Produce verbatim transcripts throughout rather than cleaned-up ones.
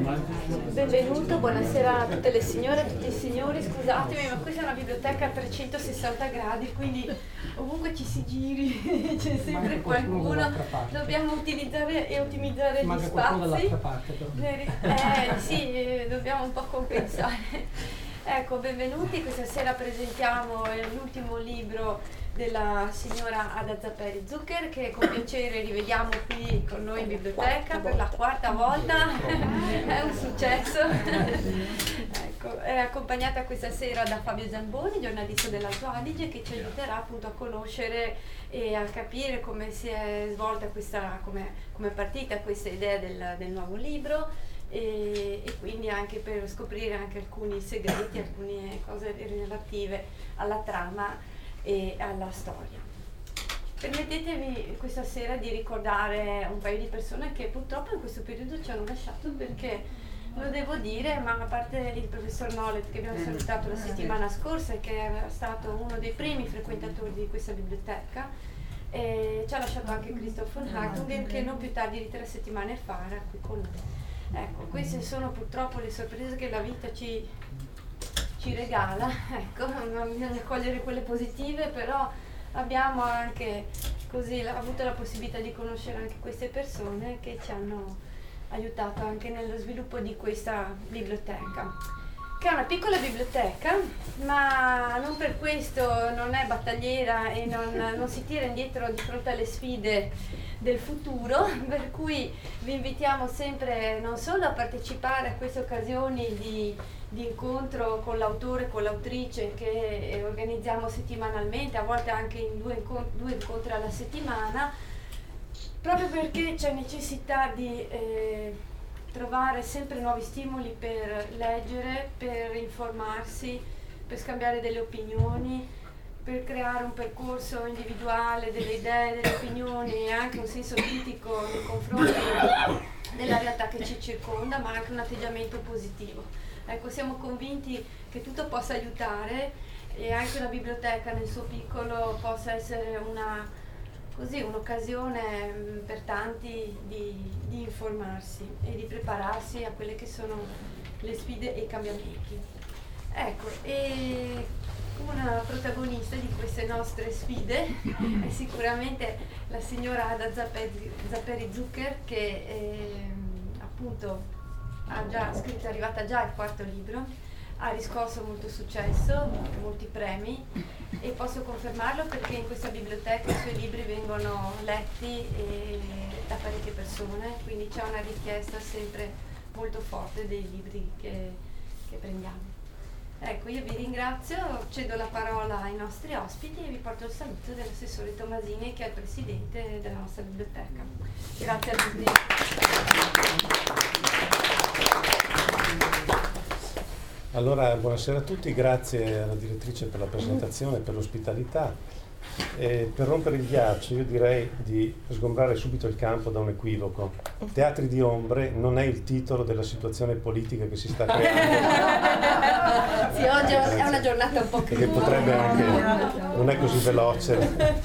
Benvenuto, buonasera a tutte le signore, a tutti i signori. Scusatemi, ma questa è una biblioteca a trecentosessanta gradi, quindi ovunque ci si giri c'è sempre qualcuno. Dobbiamo utilizzare e ottimizzare gli spazi. Eh sì, dobbiamo un po' compensare. Ecco, benvenuti. Questa sera presentiamo l'ultimo libro della signora Ada Zapperi Zucker, che con piacere rivediamo qui con noi in biblioteca per la quarta volta. È un successo. Ecco, è accompagnata questa sera da Fabio Zamboni, giornalista dell'Alto Adige, che ci aiuterà appunto a conoscere e a capire come si è svolta questa, come è partita questa idea del, del nuovo libro. E, e quindi anche per scoprire anche alcuni segreti, alcune cose relative alla trama e alla storia. Permettetemi questa sera di ricordare un paio di persone che purtroppo in questo periodo ci hanno lasciato, perché lo devo dire, ma a parte il professor Nollet che abbiamo salutato la settimana scorsa e che era stato uno dei primi frequentatori di questa biblioteca, e ci ha lasciato anche Christoph von Hattungen, che non più tardi di tre settimane fa era qui con noi. Ecco, queste sono purtroppo le sorprese che la vita ci, ci regala, ecco, non bisogna cogliere quelle positive, però abbiamo anche così la, avuto la possibilità di conoscere anche queste persone che ci hanno aiutato anche nello sviluppo di questa biblioteca, che è una piccola biblioteca, ma non per questo non è battagliera e non, non si tira indietro di fronte alle sfide del futuro, per cui vi invitiamo sempre non solo a partecipare a queste occasioni di, di incontro con l'autore, con l'autrice che organizziamo settimanalmente, a volte anche in due, incont- due incontri alla settimana, proprio perché c'è necessità di eh, trovare sempre nuovi stimoli per leggere, per informarsi, per scambiare delle opinioni, per creare un percorso individuale delle idee, delle opinioni e anche un senso critico nei confronti della realtà che ci circonda, ma anche un atteggiamento positivo. Ecco, siamo convinti che tutto possa aiutare e anche una biblioteca nel suo piccolo possa essere una, così, un'occasione per tanti di, di informarsi e di prepararsi a quelle che sono le sfide e i cambiamenti. Ecco, e una protagonista di queste nostre sfide è sicuramente la signora Ada Zapperi, Zapperi Zucker, che eh, appunto ha già scritto, è arrivata già al quarto libro, ha riscosso molto successo, molti premi, e posso confermarlo perché in questa biblioteca i suoi libri vengono letti e, da parecchie persone, quindi c'è una richiesta sempre molto forte dei libri che, che prendiamo. Ecco, io vi ringrazio, cedo la parola ai nostri ospiti e vi porto il saluto dell'assessore Tomasini, che è il presidente della nostra biblioteca. Grazie a tutti. Allora, buonasera a tutti, grazie alla direttrice per la presentazione e per l'ospitalità. E per rompere il ghiaccio io direi di sgombrare subito il campo da un equivoco. Teatri di ombre non è il titolo della situazione politica che si sta creando. Sì, oggi è una giornata un po' che potrebbe anche, non è così veloce.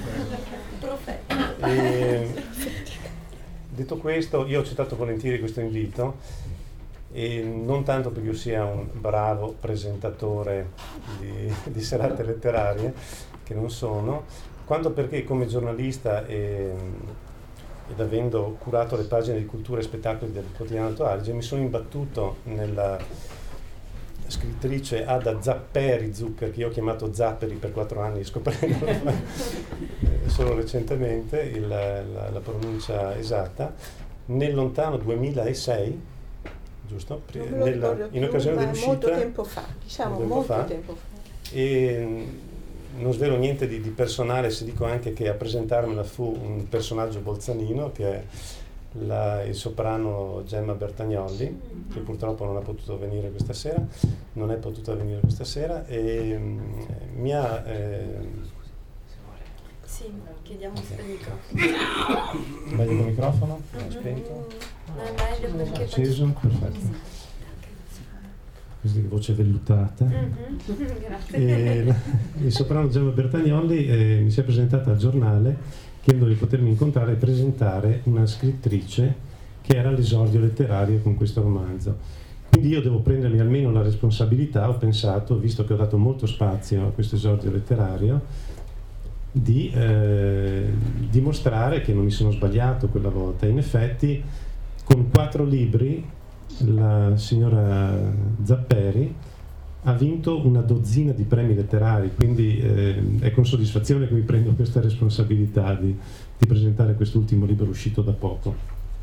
E, detto questo, io ho accettato volentieri questo invito, e non tanto perché io sia un bravo presentatore di, di serate letterarie, che non sono, quanto perché come giornalista e, ed avendo curato le pagine di cultura e spettacoli del quotidiano Alto Adige, mi sono imbattuto nella scrittrice Ada Zapperi Zucker, che io ho chiamato Zapperi per quattro anni, scoprendo solo recentemente il, la, la pronuncia esatta, nel lontano duemilasei, giusto? Nella, in occasione dell'uscita, molto tempo fa, diciamo tempo molto fa, tempo fa. E non svelo niente di, di personale se dico anche che a presentarmela fu un personaggio bolzanino, che è la, il soprano Gemma Bertagnolli, che purtroppo non ha potuto venire questa sera, non è potuta venire questa sera, e um, mi ha... Eh, Sì, chiediamo se il microfono. Meglio il microfono? Mm-hmm. Spento? No, è meglio perché... Acceso? Perfetto. Questa voce vellutata. Mm-hmm. Grazie. E la, il soprano Gemma Bertagnolli eh, mi si è presentata al giornale chiedendo di potermi incontrare e presentare una scrittrice che era l'esordio letterario con questo romanzo. Quindi io devo prendermi almeno la responsabilità, ho pensato, visto che ho dato molto spazio a questo esordio letterario, di eh, dimostrare che non mi sono sbagliato quella volta. In effetti, con quattro libri, la signora Zapperi ha vinto una dozzina di premi letterari, quindi eh, è con soddisfazione che mi prendo questa responsabilità di, di presentare quest'ultimo libro uscito da poco.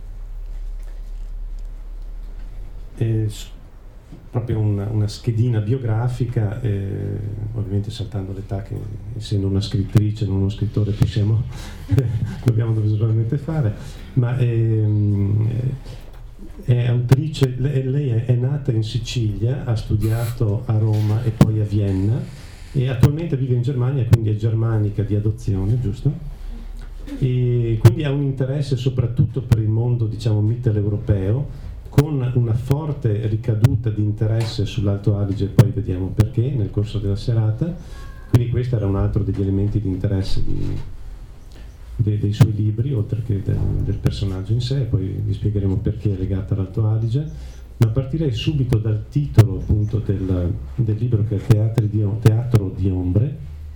E, proprio una, una schedina biografica, eh, ovviamente saltando l'età che essendo una scrittrice, non uno scrittore, possiamo, eh, dobbiamo doverosamente fare, ma ehm, è autrice, lei, lei è, è nata in Sicilia, ha studiato a Roma e poi a Vienna e attualmente vive in Germania, quindi è germanica di adozione, giusto? E quindi ha un interesse soprattutto per il mondo, diciamo, mitteleuropeo, con una forte ricaduta di interesse sull'Alto Adige, poi vediamo perché nel corso della serata. Quindi questo era un altro degli elementi di interesse di, de, dei suoi libri, oltre che del, del personaggio in sé, poi vi spiegheremo perché è legata all'Alto Adige. Ma partirei subito dal titolo appunto del, del libro, che è Teatri di, Teatro di Ombre,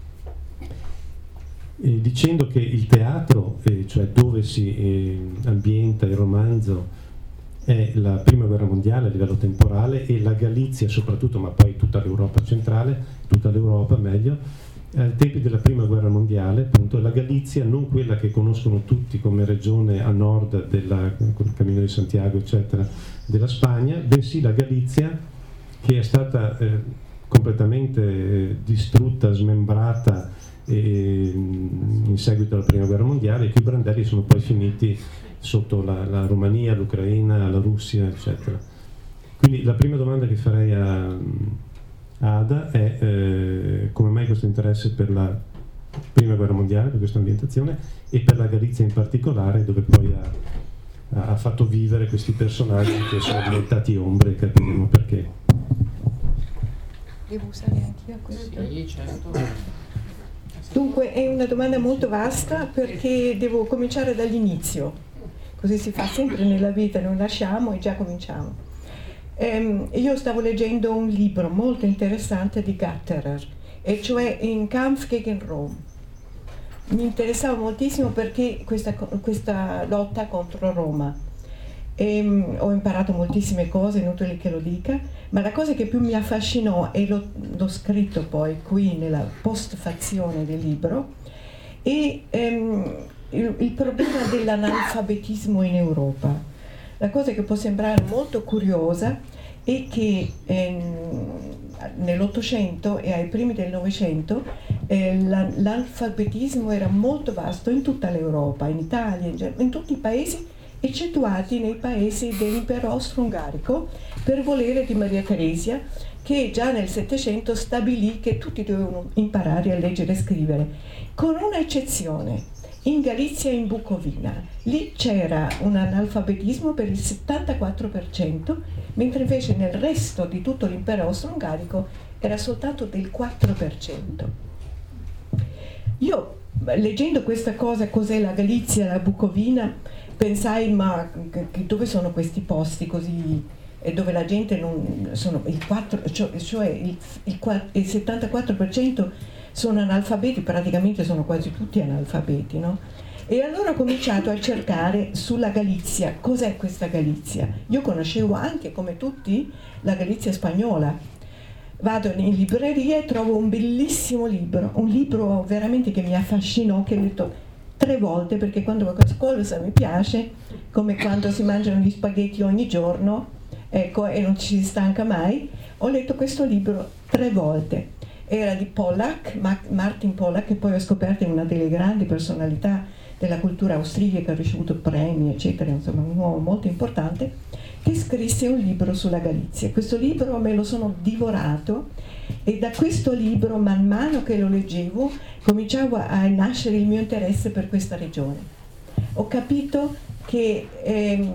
eh, dicendo che il teatro, eh, cioè dove si eh, ambienta il romanzo, è la prima guerra mondiale a livello temporale, e la Galizia soprattutto, ma poi tutta l'Europa centrale, tutta l'Europa meglio, ai tempi della prima guerra mondiale, appunto, la Galizia, non quella che conoscono tutti come regione a nord del Cammino di Santiago, eccetera, della Spagna, bensì la Galizia che è stata eh, completamente eh, distrutta, smembrata eh, in seguito alla prima guerra mondiale, e i cui brandelli sono poi finiti sotto la, la Romania, l'Ucraina, la Russia, eccetera. Quindi la prima domanda che farei a, a Ada è eh, come mai questo interesse per la prima guerra mondiale, per questa ambientazione, e per la Galizia in particolare, dove poi ha, ha fatto vivere questi personaggi che sono diventati ombre, e capiremo perché. Devo usare anch'io a questo? Sì, certo. Dunque è una domanda molto vasta, perché devo cominciare dall'inizio. Così si fa sempre nella vita, non lasciamo e già cominciamo. Ehm, io stavo leggendo un libro molto interessante di Gatterer, e cioè In Kampf gegen Rom. Mi interessava moltissimo perché questa, questa lotta contro Roma. E, ho imparato moltissime cose, inutile che lo dica, ma la cosa che più mi affascinò, e l'ho, l'ho scritto poi qui nella postfazione del libro, è ehm, il, il problema dell'analfabetismo in Europa. La cosa che può sembrare molto curiosa è che ehm, nell'Ottocento e ai primi del Novecento eh, la, l'analfabetismo era molto vasto in tutta l'Europa, in Italia, in, in tutti i paesi, eccettuati nei paesi dell'impero austro-ungarico, per volere di Maria Theresia, che già nel Settecento stabilì che tutti dovevano imparare a leggere e scrivere, con una eccezione: in Galizia e in Bucovina. Lì c'era un analfabetismo per il settantaquattro per cento, mentre invece nel resto di tutto l'impero austro-ungarico era soltanto del quattro per cento. Io, leggendo questa cosa, cos'è la Galizia, la Bucovina, pensai, ma dove sono questi posti così, dove la gente non sono il quattro, cioè, cioè il, il, il settantaquattro per cento sono analfabeti, praticamente sono quasi tutti analfabeti, no? E allora ho cominciato a cercare sulla Galizia, cos'è questa Galizia? Io conoscevo anche, come tutti, la Galizia spagnola. Vado in libreria e trovo un bellissimo libro, un libro veramente che mi affascinò, che ho letto tre volte, perché quando qualcosa mi piace, come quando si mangiano gli spaghetti ogni giorno, ecco, e non ci si stanca mai, ho letto questo libro tre volte. Era di Pollack, Martin Pollack, che poi ho scoperto è una delle grandi personalità della cultura austriaca, ha ricevuto premi, eccetera, insomma un uomo molto importante, che scrisse un libro sulla Galizia. Questo libro me lo sono divorato, e da questo libro, man mano che lo leggevo, cominciavo a nascere il mio interesse per questa regione. Ho capito che ehm,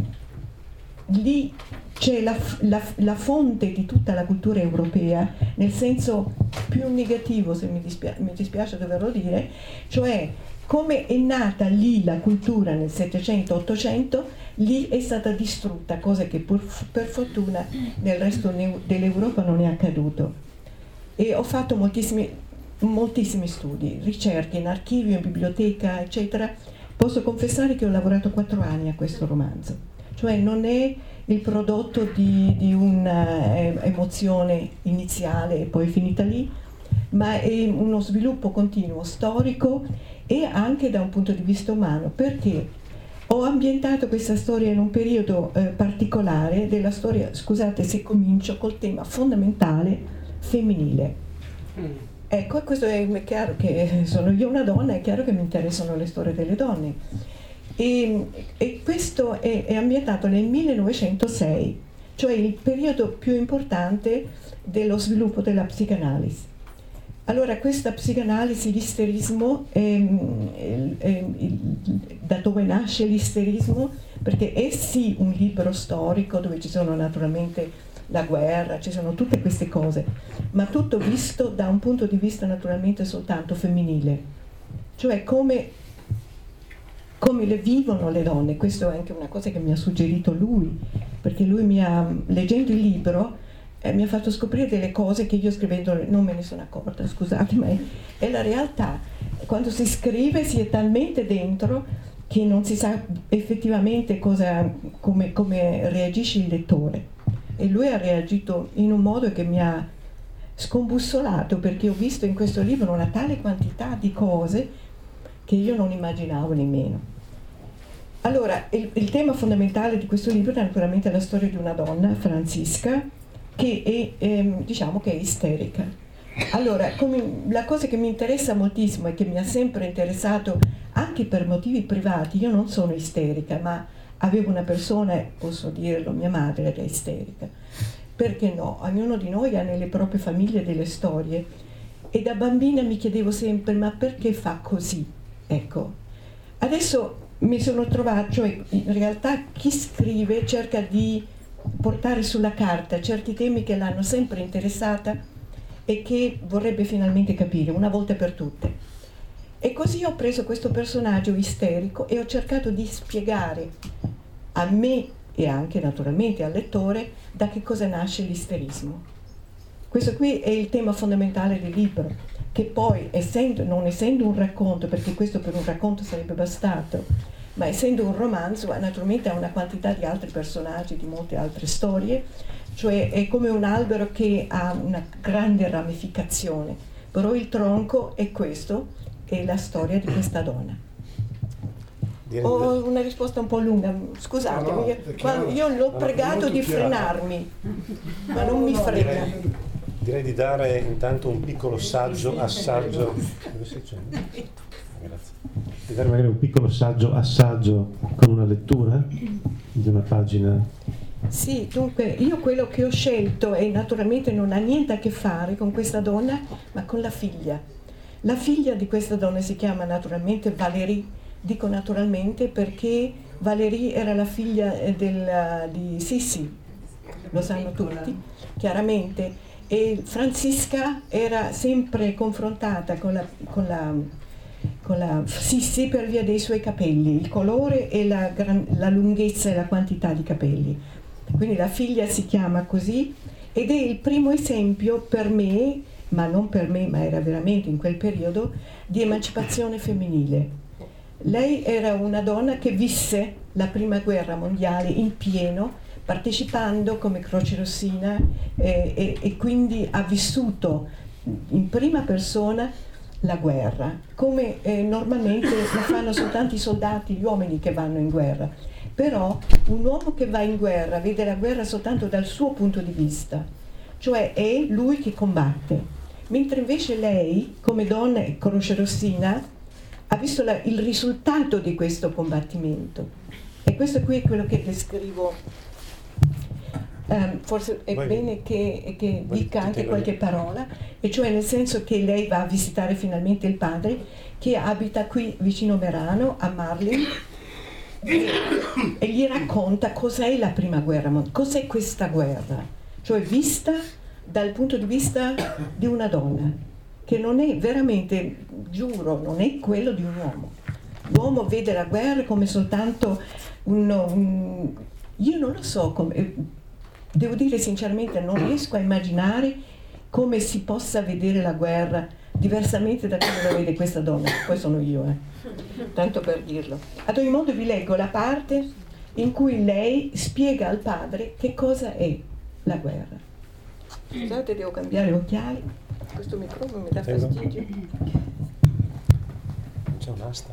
lì c'è la, la, la fonte di tutta la cultura europea, nel senso più negativo, se mi dispiace, mi dispiace doverlo dire, cioè come è nata lì la cultura nel settecento ottocento, lì è stata distrutta, cosa che pur, per fortuna nel resto dell'Europa non è accaduto. E ho fatto moltissimi, moltissimi studi, ricerche in archivio, in biblioteca, eccetera. Posso confessare che ho lavorato quattro anni a questo romanzo, cioè non è il prodotto di, di un'emozione iniziale e poi finita lì, ma è uno sviluppo continuo, storico e anche da un punto di vista umano, perché ho ambientato questa storia in un periodo eh, particolare della storia, scusate se comincio col tema fondamentale femminile. Mm. Ecco, e questo è chiaro che sono io una donna, è chiaro che mi interessano le storie delle donne. E, e questo è, è ambientato nel millenovecentosei, cioè il periodo più importante dello sviluppo della psicanalisi. Allora questa psicanalisi, l'isterismo, è, è, è, è, da dove nasce l'isterismo? Perché è sì un libro storico dove ci sono naturalmente la guerra, ci sono tutte queste cose, ma tutto visto da un punto di vista naturalmente soltanto femminile, cioè come, come le vivono le donne. Questo è anche una cosa che mi ha suggerito lui, perché lui mi ha, leggendo il libro, Eh, mi ha fatto scoprire delle cose che io scrivendo non me ne sono accorta, scusate, ma è, è la realtà. Quando si scrive si è talmente dentro che non si sa effettivamente cosa, come, come reagisce il lettore. E lui ha reagito in un modo che mi ha scombussolato, perché ho visto in questo libro una tale quantità di cose che io non immaginavo nemmeno. Allora, il, il tema fondamentale di questo libro è naturalmente la storia di una donna, Francisca, che è, ehm, diciamo che è isterica. Allora, come, la cosa che mi interessa moltissimo e che mi ha sempre interessato anche per motivi privati, io non sono isterica, ma avevo una persona, posso dirlo, mia madre era isterica. Perché no? Ognuno di noi ha nelle proprie famiglie delle storie e da bambina mi chiedevo sempre, ma perché fa così? Ecco, adesso mi sono trovata, cioè in realtà chi scrive cerca di portare sulla carta certi temi che l'hanno sempre interessata e che vorrebbe finalmente capire una volta per tutte. E così ho preso questo personaggio isterico e ho cercato di spiegare a me e anche naturalmente al lettore da che cosa nasce l'isterismo. Questo qui è il tema fondamentale del libro, che poi essendo, non essendo un racconto, perché questo per un racconto sarebbe bastato, ma essendo un romanzo naturalmente ha una quantità di altri personaggi, di molte altre storie, cioè è come un albero che ha una grande ramificazione, però il tronco è questo, è la storia di questa donna. Ho una risposta un po' lunga, scusatemi, no, no, io l'ho pregato di frenarmi, ma non mi frena. Direi, direi di dare intanto un piccolo saggio, assaggio. Dove sei? Grazie. Di dare magari un piccolo saggio, assaggio con una lettura di una pagina. Sì, dunque io quello che ho scelto e naturalmente non ha niente a che fare con questa donna, ma con la figlia. La figlia di questa donna si chiama naturalmente Valérie, dico naturalmente perché Valérie era la figlia del, di Sissi, lo sanno tutti, chiaramente, e Francisca era sempre confrontata con la, con la con la Sissi per via dei suoi capelli, il colore e la, gran, la lunghezza e la quantità di capelli. Quindi la figlia si chiama così ed è il primo esempio per me, ma non per me, ma era veramente in quel periodo, di emancipazione femminile. Lei era una donna che visse la prima guerra mondiale in pieno, partecipando come crocerossina eh, e, e quindi ha vissuto in prima persona la guerra, come eh, normalmente la fanno soltanto i soldati, gli uomini che vanno in guerra. Però un uomo che va in guerra vede la guerra soltanto dal suo punto di vista, cioè è lui che combatte, mentre invece lei, come donna crocerossina, ha visto la, il risultato di questo combattimento. E questo qui è quello che descrivo. Um, forse è Vai. bene che, che dica anche qualche parola, e cioè nel senso che lei va a visitare finalmente il padre che abita qui vicino Merano, a Marlin, e, e gli racconta cos'è la prima guerra, cos'è questa guerra, cioè vista dal punto di vista di una donna, che non è veramente, giuro, non è quello di un uomo. l'uomo vede la guerra come soltanto un, un io non lo so, come, devo dire sinceramente non riesco a immaginare come si possa vedere la guerra diversamente da come la vede questa donna. Poi sono io, eh. tanto per dirlo. Ad ogni modo vi leggo la parte in cui lei spiega al padre che cosa è la guerra. Scusate, devo cambiare occhiali, questo microfono mi dà fastidio. C'è un'asta.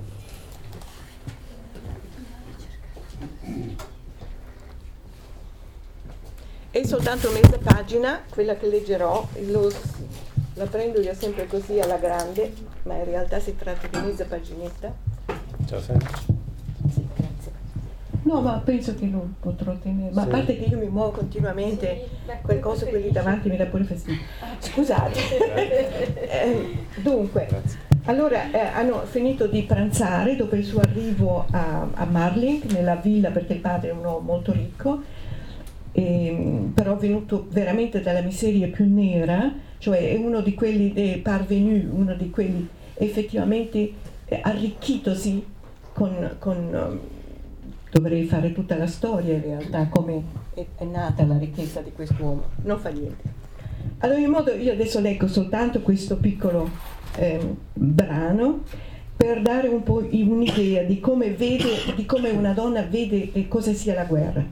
È soltanto mezza pagina, quella che leggerò, lo, la prendo io sempre così alla grande, ma in realtà si tratta di mezza paginetta. Ciao sempre. Sì, grazie. No, ma penso che lo potrò tenere, ma sì. A parte che io mi muovo continuamente, sì, quel coso che lì davanti mi dà pure fastidio. Scusate. eh, dunque, grazie. Allora eh, hanno finito di pranzare dopo il suo arrivo a, a Marling, nella villa, perché il padre è un uomo molto ricco, e, però venuto veramente dalla miseria più nera, cioè è uno di quelli dei parvenus, uno di quelli effettivamente eh, arricchitosi con, con um, dovrei fare tutta la storia in realtà come è, è nata la ricchezza di quest'uomo, non fa niente. Ad ogni modo io adesso leggo soltanto questo piccolo eh, brano per dare un po' un'idea di come vede, di come una donna vede che cosa sia la guerra.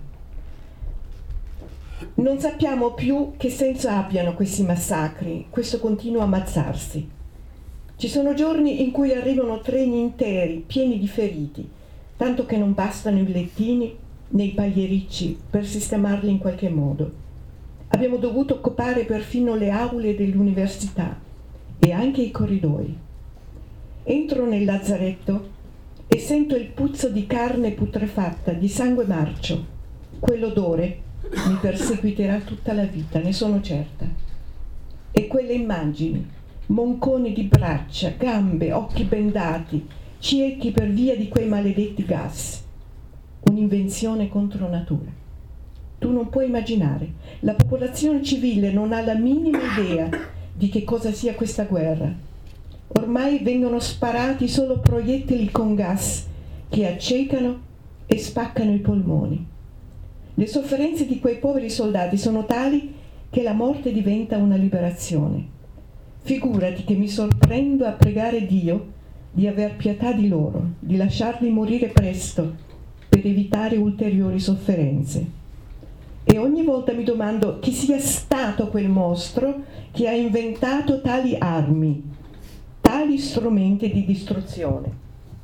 Non sappiamo più che senso abbiano questi massacri, questo continuo ammazzarsi. Ci sono giorni in cui arrivano treni interi, pieni di feriti, tanto che non bastano i lettini né i pagliericci per sistemarli in qualche modo. Abbiamo dovuto occupare perfino le aule dell'università e anche i corridoi. Entro nel lazzaretto e sento il puzzo di carne putrefatta, di sangue marcio. Quell'odore mi perseguiterà tutta la vita, ne sono certa. E quelle immagini, monconi di braccia, gambe, occhi bendati, ciechi per via di quei maledetti gas. Un'invenzione contro natura. Tu non puoi immaginare, la popolazione civile non ha la minima idea di che cosa sia questa guerra. Ormai vengono sparati solo proiettili con gas che accecano e spaccano i polmoni. Le sofferenze di quei poveri soldati sono tali che la morte diventa una liberazione. Figurati che mi sorprendo a pregare Dio di aver pietà di loro, di lasciarli morire presto per evitare ulteriori sofferenze. E ogni volta mi domando chi sia stato quel mostro che ha inventato tali armi, tali strumenti di distruzione.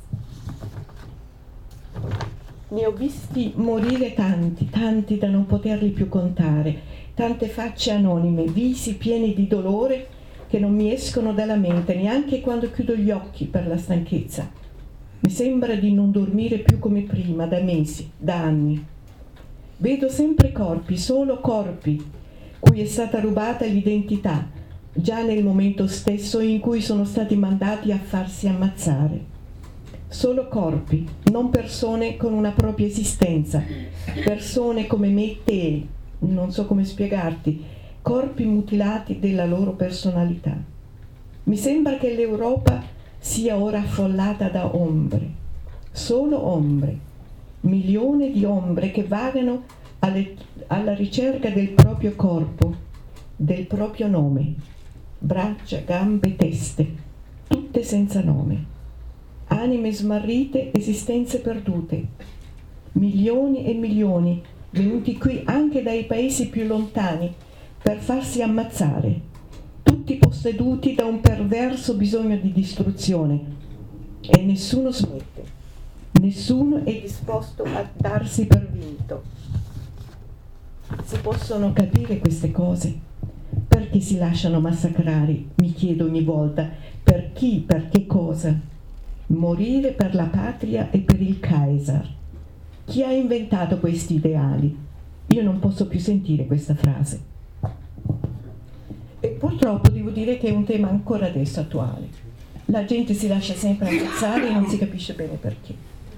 Ne ho visti morire tanti, tanti da non poterli più contare, tante facce anonime, visi pieni di dolore che non mi escono dalla mente neanche quando chiudo gli occhi per la stanchezza. Mi sembra di non dormire più come prima, da mesi, da anni. Vedo sempre corpi, solo corpi, cui è stata rubata l'identità, già nel momento stesso in cui sono stati mandati a farsi ammazzare. Solo corpi, non persone con una propria esistenza, persone come me e te, non so come spiegarti, corpi mutilati della loro personalità. Mi sembra che l'Europa sia ora affollata da ombre, solo ombre, milioni di ombre che vagano alle, alla ricerca del proprio corpo, del proprio nome, braccia, gambe, teste, tutte senza nome. Anime smarrite, esistenze perdute, milioni e milioni venuti qui anche dai paesi più lontani per farsi ammazzare, tutti posseduti da un perverso bisogno di distruzione, e nessuno smette, nessuno è disposto a darsi per vinto. Si possono capire queste cose? Perché si lasciano massacrare? Mi chiedo ogni volta, per chi, per che cosa? Morire per la patria e per il Kaiser. Chi ha inventato questi ideali? Io non posso più sentire questa frase. E purtroppo devo dire che è un tema ancora adesso attuale. La gente si lascia sempre ammazzare e non si capisce bene perché.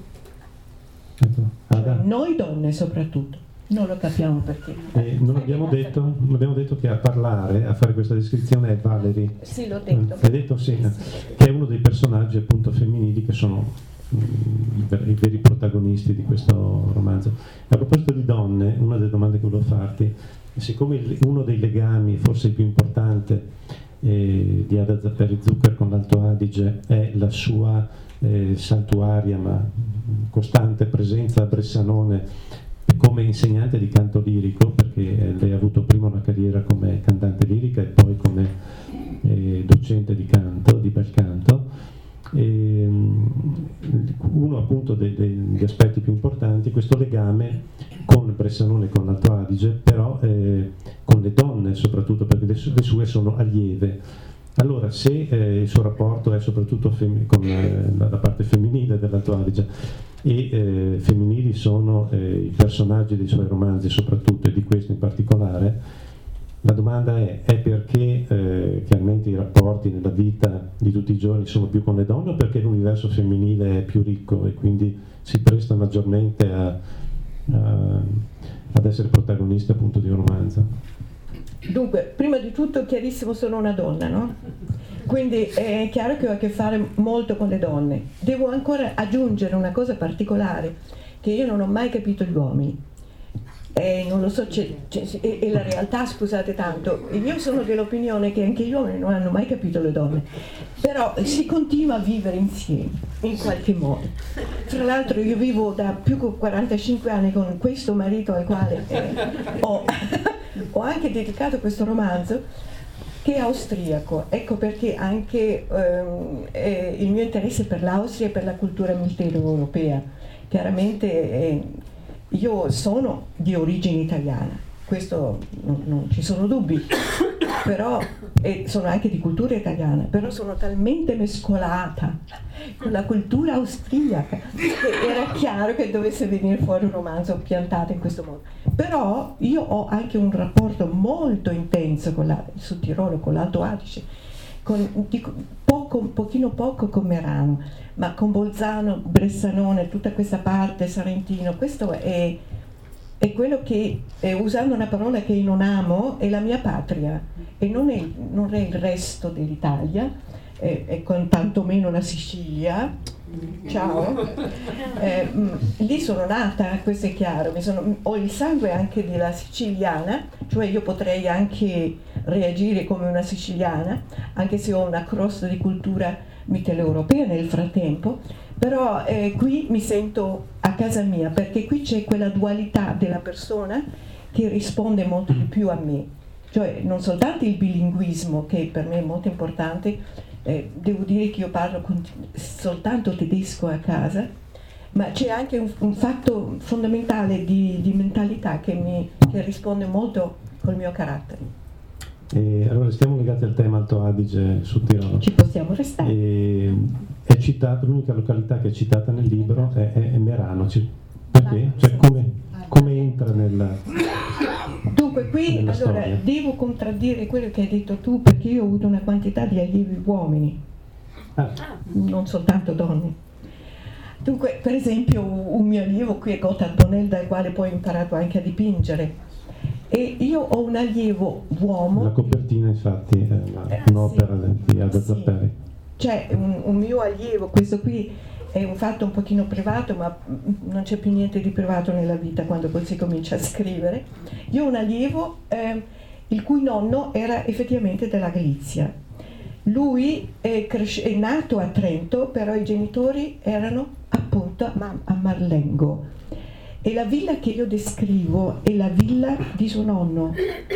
Cioè, noi donne soprattutto. Non lo capiamo perché. Eh, non, abbiamo detto, non abbiamo detto che a parlare, a fare questa descrizione è Valerie. Sì, l'ho detto. Hai detto sì, sì, che è uno dei personaggi appunto femminili che sono i, i veri protagonisti di questo romanzo. A proposito di donne, una delle domande che volevo farti, siccome uno dei legami, forse il più importante, eh, di Ada Zapperi Zucker con l'Alto Adige è la sua eh, saltuaria ma costante presenza a Bressanone come insegnante di canto lirico, perché lei ha avuto prima una carriera come cantante lirica e poi come eh, docente di canto, di bel canto. E, uno appunto dei, degli aspetti più importanti è questo legame con Bressanone e con l'Alto Adige, però eh, con le donne soprattutto, perché le, le sue sono allieve. Allora, se eh, il suo rapporto è soprattutto fem- con eh, la, la parte femminile dell'Alto Adige e eh, femminili sono eh, i personaggi dei suoi romanzi soprattutto, e di questo in particolare, la domanda è, è perché eh, chiaramente i rapporti nella vita di tutti i giorni sono più con le donne, o perché l'universo femminile è più ricco e quindi si presta maggiormente a, a, ad essere protagonista appunto di un romanzo? Dunque, prima di tutto chiarissimo, sono una donna, no? Quindi è chiaro che ho a che fare molto con le donne. Devo ancora aggiungere una cosa particolare, che io non ho mai capito gli uomini. E non lo so, c'è, c'è, e, e la realtà, scusate tanto, io sono dell'opinione che anche gli uomini non hanno mai capito le donne, però si continua a vivere insieme, in qualche modo. Tra l'altro io vivo da più di quarantacinque anni con questo marito al quale eh, ho, ho anche dedicato questo romanzo, che è austriaco. Ecco perché anche ehm, eh, il mio interesse per l'Austria e per la cultura mitteleuropea. Chiaramente eh, io sono di origine italiana, questo non, non ci sono dubbi, però e sono anche di cultura italiana, però sono talmente mescolata con la cultura austriaca che era chiaro che dovesse venire fuori un romanzo piantato in questo modo. Però io ho anche un rapporto molto intenso con la, su Tirolo, con l'Alto Adige, con, dico, poco, un pochino poco con Merano, ma con Bolzano, Bressanone, tutta questa parte, Sarentino. Questo è, è quello che, eh, usando una parola che non amo, è la mia patria, e non è, non è il resto dell'Italia, eh, e con tantomeno la Sicilia. Ciao, eh, lì sono nata, questo è chiaro, mi sono, ho il sangue anche della siciliana, cioè io potrei anche reagire come una siciliana, anche se ho una crosta di cultura mitteleuropea nel frattempo, però eh, qui mi sento a casa mia, perché qui c'è quella dualità della persona che risponde molto di più a me, cioè non soltanto il bilinguismo, che per me è molto importante. Eh, devo dire che io parlo con, soltanto tedesco a casa, ma c'è anche un, un fatto fondamentale di, di mentalità che, mi, che risponde molto col mio carattere. E allora stiamo legati al tema Alto Adige su Tirolo. Ci possiamo restare. E è citato, l'unica località che è citata nel libro è, è, è Merano. Perché? Cioè, come, come entra nel... Dunque qui allora, storia. Devo contraddire quello che hai detto tu, perché io ho avuto una quantità di allievi uomini, ah. non soltanto donne. Dunque, per esempio, un mio allievo qui è Gotthard Bonnell, dal quale poi ho imparato anche a dipingere, e io ho un allievo uomo. La copertina infatti è una, eh, un'opera sì, di Ada sì. Zapperi. C'è un, un mio allievo, questo qui è un fatto un pochino privato, ma non c'è più niente di privato nella vita quando poi si comincia a scrivere. Io ho un allievo eh, il cui nonno era effettivamente della Galizia. Lui è, cres- è nato a Trento, però i genitori erano appunto a, a Marlengo. E la villa che io descrivo è la villa di suo nonno.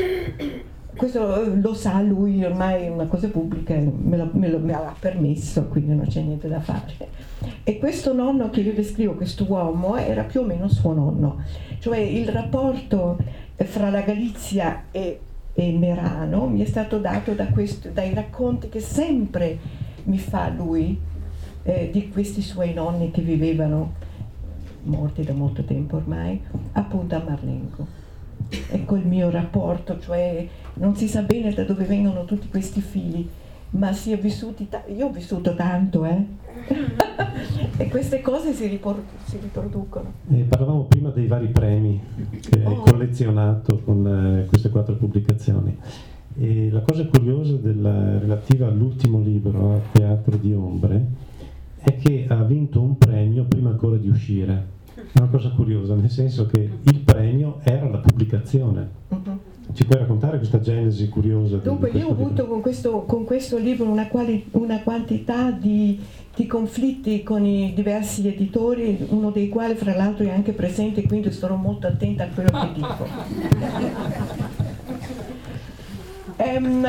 Questo lo sa lui, ormai è una cosa pubblica, me lo, me lo me l'ha permesso, quindi non c'è niente da fare. E questo nonno che io descrivo, questo uomo, era più o meno suo nonno. Cioè il rapporto fra la Galizia e, e Merano mi è stato dato da questo, dai racconti che sempre mi fa lui eh, di questi suoi nonni che vivevano, morti da molto tempo ormai, appunto a Marlengo. Ecco il mio rapporto, cioè non si sa bene da dove vengono tutti questi figli, ma si è vissuti ta- io ho vissuto tanto, eh? E queste cose si, ripor- si riproducono. Eh, parlavamo prima dei vari premi che hai oh. collezionato con eh, queste quattro pubblicazioni. E la cosa curiosa della, relativa all'ultimo libro, Teatro di Ombre, è che ha vinto un premio prima ancora di uscire. È una cosa curiosa, nel senso che il premio era la pubblicazione. Uh-huh. Ci puoi raccontare questa genesi curiosa? Dunque io ho avuto con questo, con questo libro una, quali, una quantità di, di conflitti con i diversi editori, uno dei quali fra l'altro è anche presente, quindi starò molto attenta a quello che dico. um,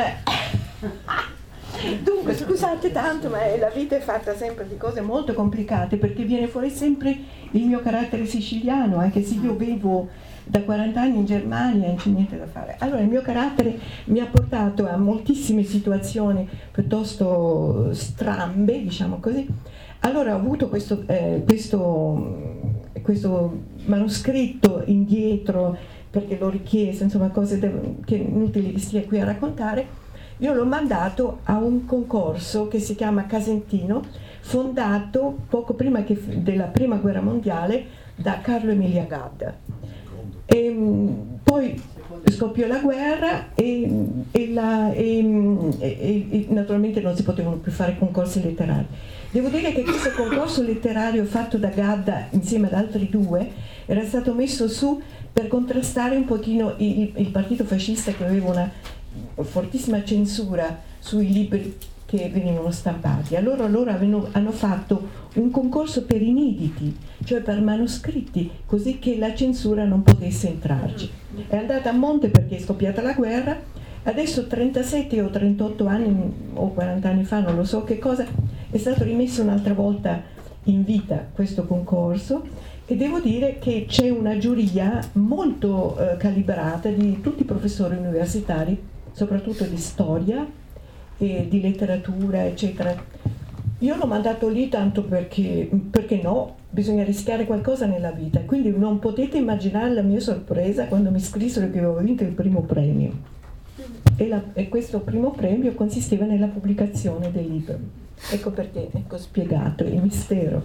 Dunque, scusate tanto, ma la vita è fatta sempre di cose molto complicate, perché viene fuori sempre il mio carattere siciliano, anche se io vivo da quaranta anni in Germania e non c'è niente da fare. Allora, il mio carattere mi ha portato a moltissime situazioni piuttosto strambe, diciamo così. Allora ho avuto questo, eh, questo, questo manoscritto indietro, perché l'ho richiesto, insomma, cose de- che inutili che stia qui a raccontare. Io l'ho mandato a un concorso che si chiama Casentino, fondato poco prima che, della prima guerra mondiale da Carlo Emilia Gadda. E, poi scoppiò la guerra e, e, la, e, e, e naturalmente non si potevano più fare concorsi letterari. Devo dire che questo concorso letterario fatto da Gadda insieme ad altri due era stato messo su per contrastare un pochino il, il partito fascista, che aveva una fortissima censura sui libri che venivano stampati. Allora loro avevano, hanno fatto un concorso per inediti, cioè per manoscritti, così che la censura non potesse entrarci. È andata a monte perché è scoppiata la guerra. Adesso trentasette o trentotto anni o quaranta anni fa, non lo so che cosa, è stato rimesso un'altra volta in vita questo concorso, e devo dire che c'è una giuria molto eh, calibrata di tutti i professori universitari, soprattutto di storia e di letteratura, eccetera. Io l'ho mandato lì tanto perché, perché no, bisogna rischiare qualcosa nella vita, quindi non potete immaginare la mia sorpresa quando mi scrissero che avevo vinto il primo premio. E, la, e questo primo premio consisteva nella pubblicazione del libro. Ecco perché, ecco spiegato il mistero.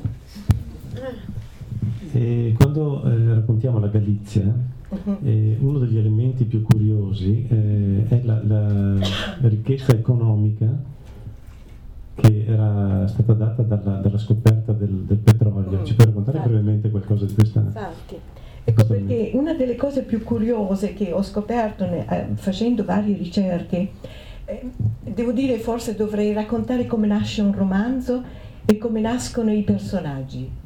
E quando eh, raccontiamo la Galizia, uh-huh. eh, uno degli elementi più curiosi eh, è la, la ricchezza economica che era stata data dalla, dalla scoperta del, del petrolio. Mm. Ci puoi raccontare Infatti. brevemente qualcosa di questa? Infatti. Ecco perché una delle cose più curiose che ho scoperto ne, eh, facendo varie ricerche, eh, devo dire forse dovrei raccontare come nasce un romanzo e come nascono i personaggi.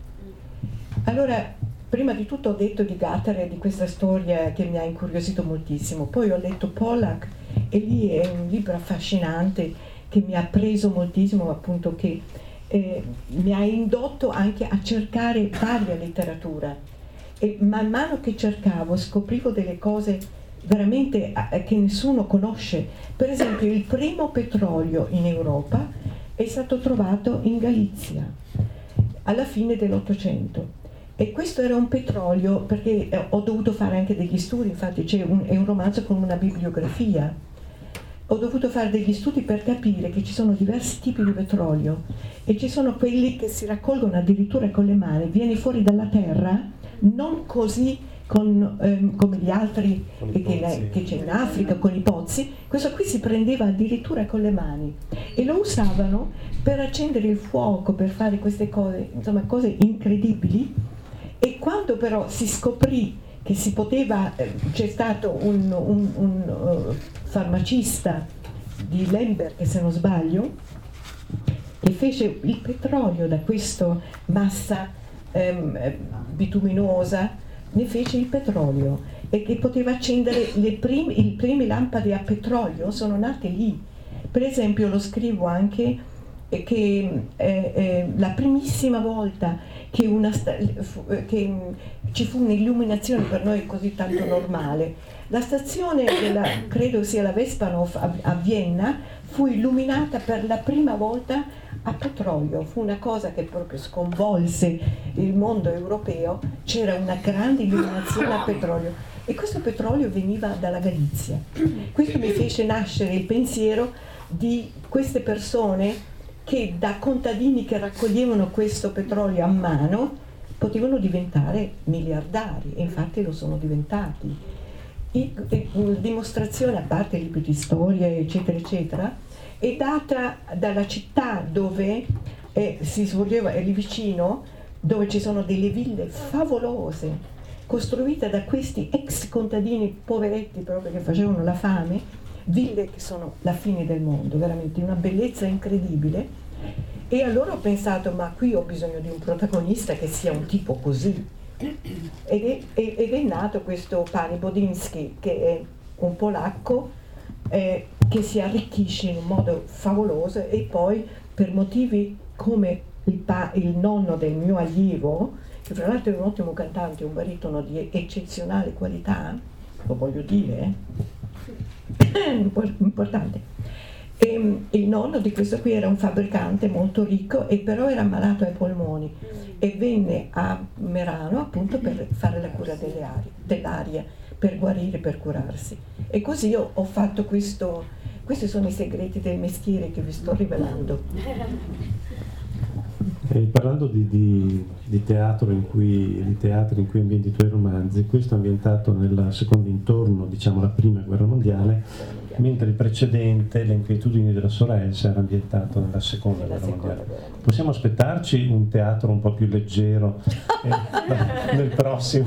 Allora, prima di tutto ho detto di Gattare, di questa storia che mi ha incuriosito moltissimo, poi ho letto Pollack e lì è un libro affascinante che mi ha preso moltissimo, appunto, che eh, mi ha indotto anche a cercare varia letteratura, e man mano che cercavo scoprivo delle cose veramente eh, che nessuno conosce. Per esempio, il primo petrolio in Europa è stato trovato in Galizia alla fine dell'Ottocento. E questo era un petrolio, perché eh, ho dovuto fare anche degli studi, infatti c'è un, è un romanzo con una bibliografia. Ho dovuto fare degli studi per capire che ci sono diversi tipi di petrolio e ci sono quelli che si raccolgono addirittura con le mani, viene fuori dalla terra, non così con, ehm, come gli altri che, che, che c'è in Africa con i pozzi. Questo qui si prendeva addirittura con le mani e lo usavano per accendere il fuoco, per fare queste cose, insomma cose incredibili. E quando però si scoprì che si poteva, eh, c'è stato un, un, un uh, farmacista di Lemberg, se non sbaglio, che fece il petrolio da questa massa ehm, bituminosa, ne fece il petrolio, e che poteva accendere le prime, le prime lampade a petrolio sono nate lì. Per esempio lo scrivo anche eh, che eh, eh, la primissima volta che, una sta- che ci fu un'illuminazione per noi così tanto normale, la stazione della, credo sia la Westbahnhof a, a Vienna, fu illuminata per la prima volta a petrolio. Fu una cosa che proprio sconvolse il mondo europeo, c'era una grande illuminazione a petrolio, e questo petrolio veniva dalla Galizia. Questo mi fece nascere il pensiero di queste persone che da contadini che raccoglievano questo petrolio a mano potevano diventare miliardari, e infatti lo sono diventati. E, e, una dimostrazione, a parte libri di storia eccetera eccetera, è data dalla città dove e si svolgeva lì vicino, dove ci sono delle ville favolose, costruite da questi ex contadini poveretti proprio che facevano la fame, ville che sono la fine del mondo, veramente una bellezza incredibile. E allora ho pensato, ma qui ho bisogno di un protagonista che sia un tipo così. Ed è, ed è nato questo Pani Bodiński, che è un polacco eh, che si arricchisce in un modo favoloso, e poi per motivi come il, pa- il nonno del mio allievo, che fra l'altro è un ottimo cantante, un baritono di eccezionale qualità, lo voglio dire, eh? importante. E il nonno di questo qui era un fabbricante molto ricco, e però era ammalato ai polmoni e venne a Merano appunto per fare la cura delle arie, dell'aria, per guarire, per curarsi. E così ho, ho fatto questo, questi sono i segreti del mestiere che vi sto rivelando. E parlando di, di, di teatro in cui, di teatri in cui ambienti i tuoi romanzi, questo è ambientato nella seconda intorno, diciamo, la prima guerra mondiale, mentre il precedente, Le inquietudini della sorella, era ambientato nella seconda, nella guerra, seconda mondiale. guerra mondiale. Possiamo aspettarci un teatro un po' più leggero eh, nel prossimo?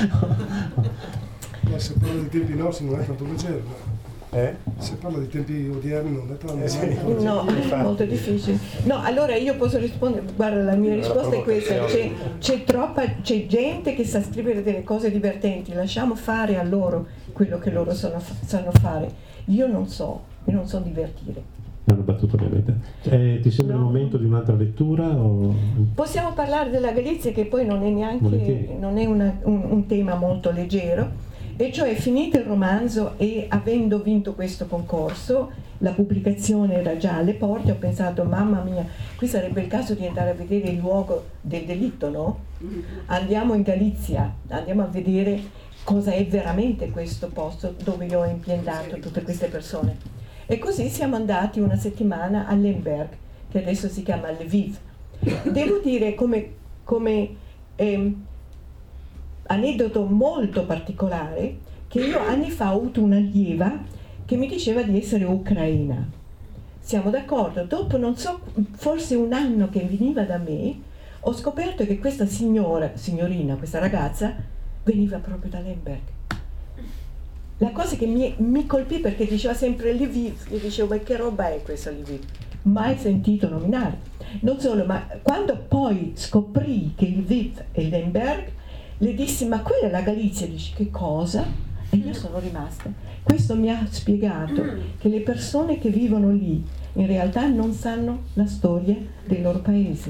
Ma se parla di tempi nostri non è tanto leggero. Eh? Se parla di tempi odierni non è tanto eh sì. No, è molto difficile. No, allora io posso rispondere, guarda, la mia risposta è questa: c'è, c'è troppa, c'è gente che sa scrivere delle cose divertenti, lasciamo fare a loro quello che loro sanno, sanno fare. Io non so, io non so divertire. È una battuta, ovviamente. Eh, ti sembra no. il momento di un'altra lettura? O... Possiamo parlare della Galizia, che poi non è neanche non è una, un, un tema molto leggero. E cioè, finito il romanzo e avendo vinto questo concorso, la pubblicazione era già alle porte, ho pensato, mamma mia, qui sarebbe il caso di andare a vedere il luogo del delitto, no? Andiamo in Galizia, andiamo a vedere cosa è veramente questo posto dove io ho impiantato tutte queste persone. E così siamo andati una settimana a Lemberg, che adesso si chiama Lviv. Devo dire come, come ehm, aneddoto molto particolare che io anni fa ho avuto un'allieva che mi diceva di essere ucraina. Siamo d'accordo? Dopo non so, forse un anno che veniva da me, ho scoperto che questa signora, signorina, questa ragazza, veniva proprio da Lemberg. La cosa che mi, mi colpì, perché diceva sempre Lviv, io dicevo, ma che roba è questa Lviv? Mai sentito nominare. Non solo, ma quando poi scoprì che Lviv è Lemberg, le dissi, ma quella è la Galizia? Dici, che cosa? E io sono rimasta. Questo mi ha spiegato che le persone che vivono lì in realtà non sanno la storia del loro paese.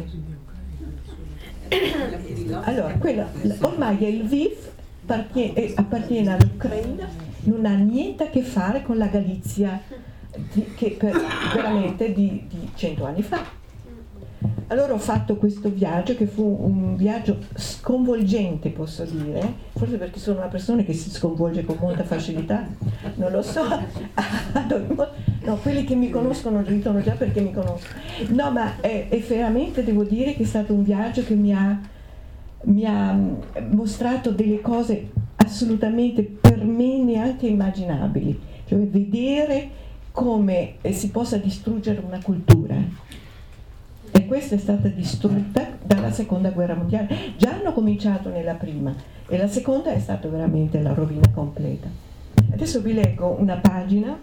Allora, quella, ormai è Lviv, appartiene, appartiene all'Ucraina, non ha niente a che fare con la Galizia di, che per, veramente di, di cento anni fa. Allora ho fatto questo viaggio, che fu un viaggio sconvolgente, posso dire, forse perché sono una persona che si sconvolge con molta facilità, non lo so, no, quelli che mi conoscono dicono già perché mi conoscono, no, ma è, è veramente, devo dire che è stato un viaggio che mi ha, mi ha mostrato delle cose assolutamente per me neanche immaginabili, cioè vedere come si possa distruggere una cultura. E questa è stata distrutta dalla seconda guerra mondiale. Già hanno cominciato nella prima e la seconda è stata veramente la rovina completa. Adesso vi leggo una pagina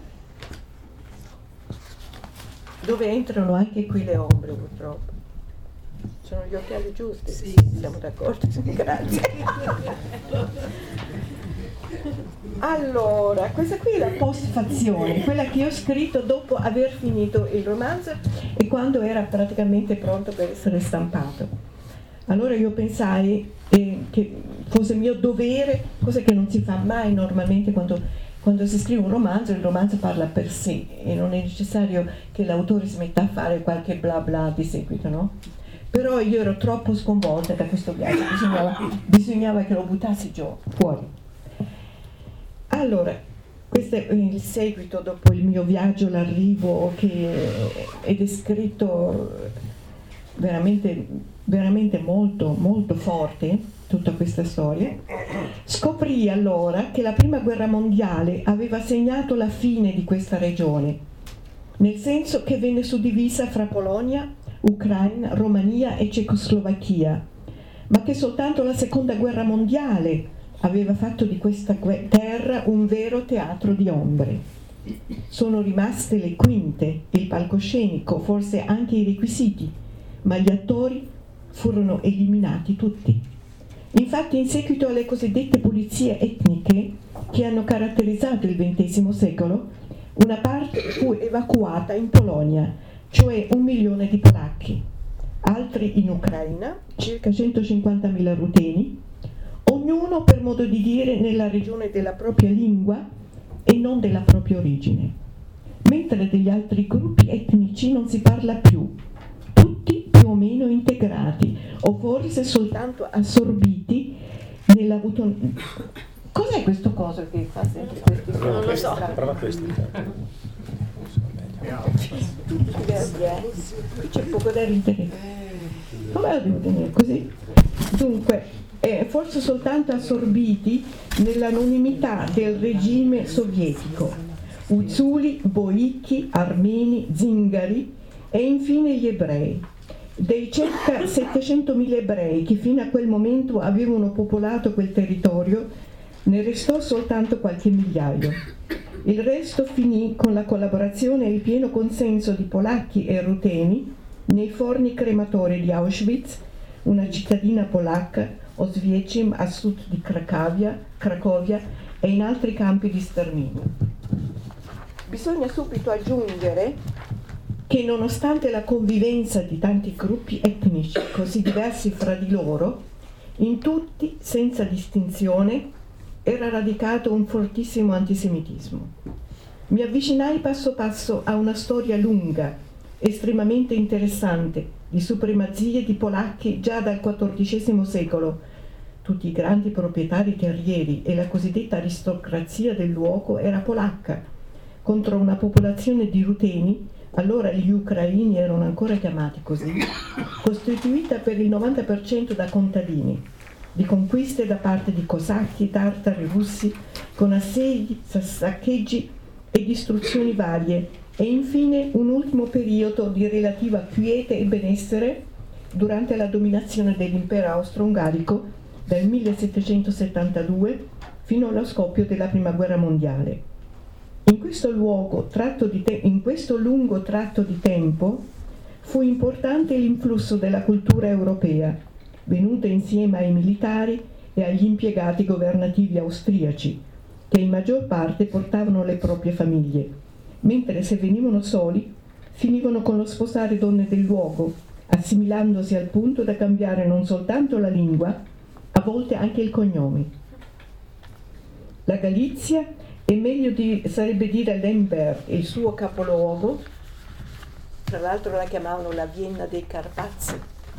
dove entrano anche qui le ombre, purtroppo. Sono gli occhiali giusti? Sì. Siamo d'accordo? Grazie. Allora, questa qui è la postfazione, quella che io ho scritto dopo aver finito il romanzo e quando era praticamente pronto per essere stampato. Allora io pensai eh, che fosse mio dovere, cosa che non si fa mai normalmente quando, quando si scrive un romanzo, il romanzo parla per sé e non è necessario che l'autore si metta a fare qualche bla bla di seguito, no? Però io ero troppo sconvolta da questo viaggio, bisognava, bisognava che lo buttassi giù, fuori. Allora, questo è il seguito dopo il mio viaggio, l'arrivo, che è descritto veramente, veramente molto, molto forte, tutta questa storia. Scoprì allora che la prima guerra mondiale aveva segnato la fine di questa regione, nel senso che venne suddivisa fra Polonia, Ucraina, Romania e Cecoslovacchia, ma che soltanto la seconda guerra mondiale aveva fatto di questa terra un vero teatro di ombre. Sono rimaste le quinte, il palcoscenico, forse anche i requisiti, ma gli attori furono eliminati tutti. Infatti, in seguito alle cosiddette pulizie etniche che hanno caratterizzato il ventesimo secolo, una parte fu evacuata in Polonia, cioè un milione di polacchi, altri in Ucraina, circa centocinquantamila ruteni, ognuno per modo di dire nella regione della propria lingua e non della propria origine, mentre degli altri gruppi etnici non si parla più, tutti più o meno integrati o forse soltanto assorbiti nell'autonomia. Cos'è questo coso che fa sempre questi? Non lo so. Prova questo. Qui c'è poco da ridere. Come lo devo tenere così? Dunque, eh, forse soltanto assorbiti nell'anonimità del regime sovietico. Uzzuli, boicchi, armeni, zingari e infine gli ebrei. Dei circa settecentomila ebrei che fino a quel momento avevano popolato quel territorio, ne restò soltanto qualche migliaio. Il resto finì con la collaborazione e il pieno consenso di polacchi e ruteni nei forni crematori di Auschwitz, una cittadina polacca, Oswiecim, a sud di Cracovia, Cracovia e in altri campi di sterminio. Bisogna subito aggiungere che nonostante la convivenza di tanti gruppi etnici così diversi fra di loro, in tutti, senza distinzione, era radicato un fortissimo antisemitismo. Mi avvicinai passo passo a una storia lunga, estremamente interessante, di supremazie di polacchi già dal quattordicesimo secolo. Tutti i grandi proprietari terrieri e la cosiddetta aristocrazia del luogo era polacca, contro una popolazione di ruteni, allora gli ucraini erano ancora chiamati così, costituita per il novanta per cento da contadini, di conquiste da parte di cosacchi, tartari, russi, con assedi, saccheggi e distruzioni varie, e infine un ultimo periodo di relativa quiete e benessere durante la dominazione dell'impero austro-ungarico dal millesettecentosettantadue fino allo scoppio della Prima Guerra Mondiale. In questo, luogo, tratto di te- in questo lungo tratto di tempo fu importante l'influsso della cultura europea, venuta insieme ai militari e agli impiegati governativi austriaci, che in maggior parte portavano le proprie famiglie, mentre se venivano soli finivano con lo sposare donne del luogo, assimilandosi al punto da cambiare non soltanto la lingua, a volte anche il cognome. La Galizia, e meglio di, sarebbe dire Lemberg, il suo capoluogo, tra l'altro la chiamavano la Vienna dei Carpazi,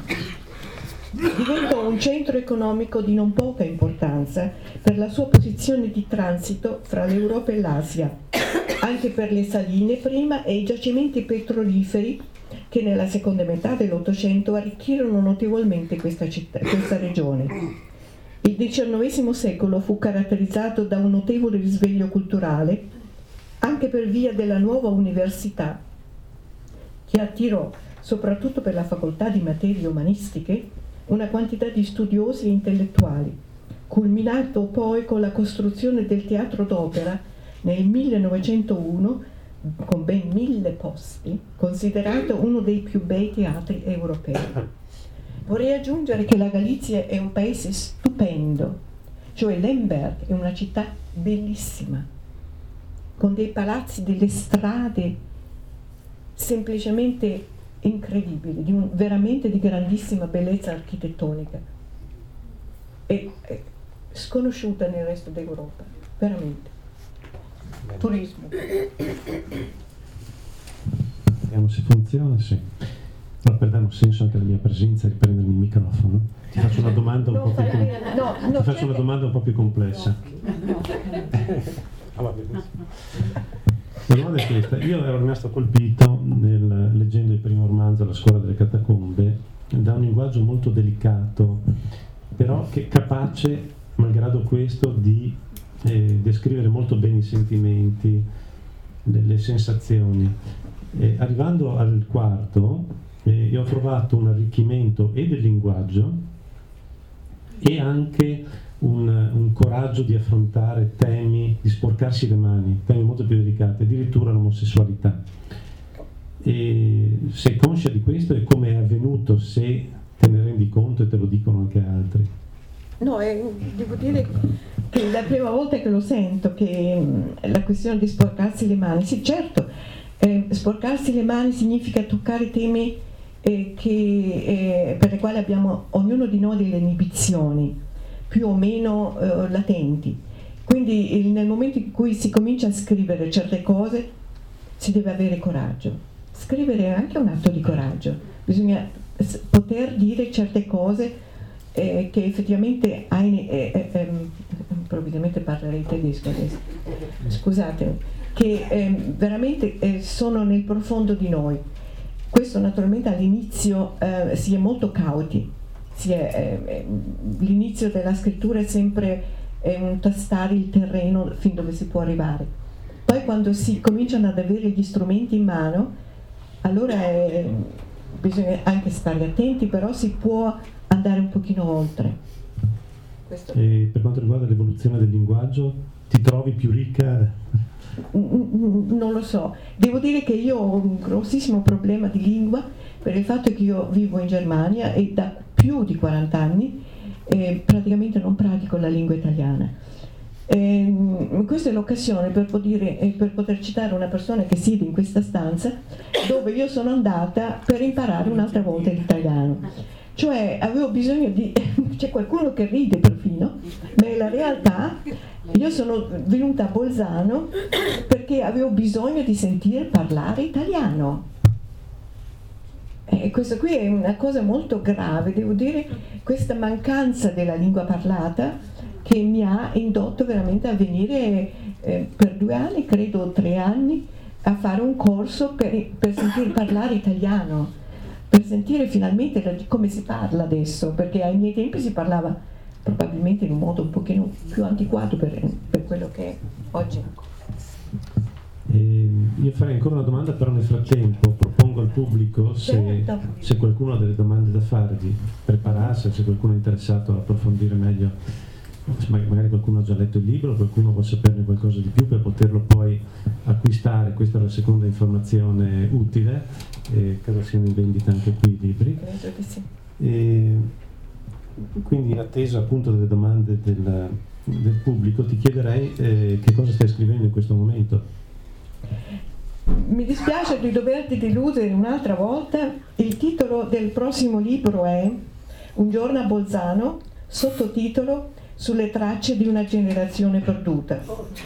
diventò un centro economico di non poca importanza per la sua posizione di transito fra l'Europa e l'Asia, anche per le saline prima e i giacimenti petroliferi che nella seconda metà dell'Ottocento arricchirono notevolmente questa, città, questa regione. Il diciannovesimo secolo fu caratterizzato da un notevole risveglio culturale, anche per via della nuova università, che attirò, soprattutto per la facoltà di materie umanistiche, una quantità di studiosi e intellettuali, culminato poi con la costruzione del teatro d'opera nel millenovecentouno con ben mille posti, considerato uno dei più bei teatri europei. Vorrei aggiungere che la Galizia è un paese stupendo, cioè Lemberg è una città bellissima, con dei palazzi, delle strade semplicemente incredibili, di un, veramente di grandissima bellezza architettonica e, e sconosciuta nel resto d'Europa, veramente. Bene. Turismo. Vediamo se funziona, sì. Però per dare un senso anche alla mia presenza, riprendermi il microfono, ti faccio una domanda un, no, po, più com- no, no, ti faccio una domanda un po' più complessa. No. Ah, va bene. La domanda è questa: io ero rimasto colpito nel, leggendo il primo romanzo, La scuola delle catacombe, da un linguaggio molto delicato, però che capace, malgrado questo, di eh, descrivere molto bene i sentimenti, le, le sensazioni. E arrivando al quarto, eh, e ho trovato un arricchimento e del linguaggio e anche un, un coraggio di affrontare temi, di sporcarsi le mani, temi molto più delicati, addirittura l'omosessualità. E sei conscia di questo e come è avvenuto, se te ne rendi conto e te lo dicono anche altri? No, eh, devo dire che è la prima volta che lo sento, che mh, la questione di sporcarsi le mani, sì certo, eh, sporcarsi le mani significa toccare temi eh, che, eh, per i quali abbiamo ognuno di noi delle inibizioni più o meno eh, latenti, quindi il, nel momento in cui si comincia a scrivere certe cose si deve avere coraggio. Scrivere è anche un atto di coraggio, bisogna s- poter dire certe cose eh, che effettivamente hai, eh, eh, eh, improvvisamente parlerei tedesco adesso, scusatemi, che eh, veramente eh, sono nel profondo di noi. Questo naturalmente all'inizio eh, si è molto cauti, si è, eh, l'inizio della scrittura è sempre eh, un tastare il terreno fin dove si può arrivare. Poi quando si cominciano ad avere gli strumenti in mano, allora eh, bisogna anche stare attenti, però si può andare un pochino oltre. Questo. E per quanto riguarda l'evoluzione del linguaggio, ti trovi più ricca? Non lo so, devo dire che io ho un grossissimo problema di lingua per il fatto che io vivo in Germania e da più di quaranta anni eh, praticamente non pratico la lingua italiana. Eh, questa è l'occasione per poter, eh, per poter citare una persona che siede in questa stanza dove io sono andata per imparare un'altra volta l'italiano, cioè avevo bisogno di c'è qualcuno che ride perfino, ma in realtà io sono venuta a Bolzano perché avevo bisogno di sentire parlare italiano. E questo qui è una cosa molto grave, devo dire, questa mancanza della lingua parlata che mi ha indotto veramente a venire eh, per due anni, credo tre anni, a fare un corso per, per sentire parlare italiano, per sentire finalmente la, come si parla adesso, perché ai miei tempi si parlava probabilmente in un modo un pochino più antiquato per, per quello che è oggi. E io farei ancora una domanda, però nel frattempo propongo al pubblico, se, Certo. se qualcuno ha delle domande da fare, di prepararsi, se qualcuno è interessato a approfondire meglio. Magari qualcuno ha già letto il libro, qualcuno vuole saperne qualcosa di più per poterlo poi acquistare. Questa è la seconda informazione utile, e credo siano in vendita anche qui i libri. Credo che sì. E quindi, in attesa appunto delle domande del, del pubblico, ti chiederei eh, che cosa stai scrivendo in questo momento. Mi dispiace di doverti deludere un'altra volta. Il titolo del prossimo libro è Un giorno a Bolzano, sottotitolo Sulle tracce di una generazione perduta.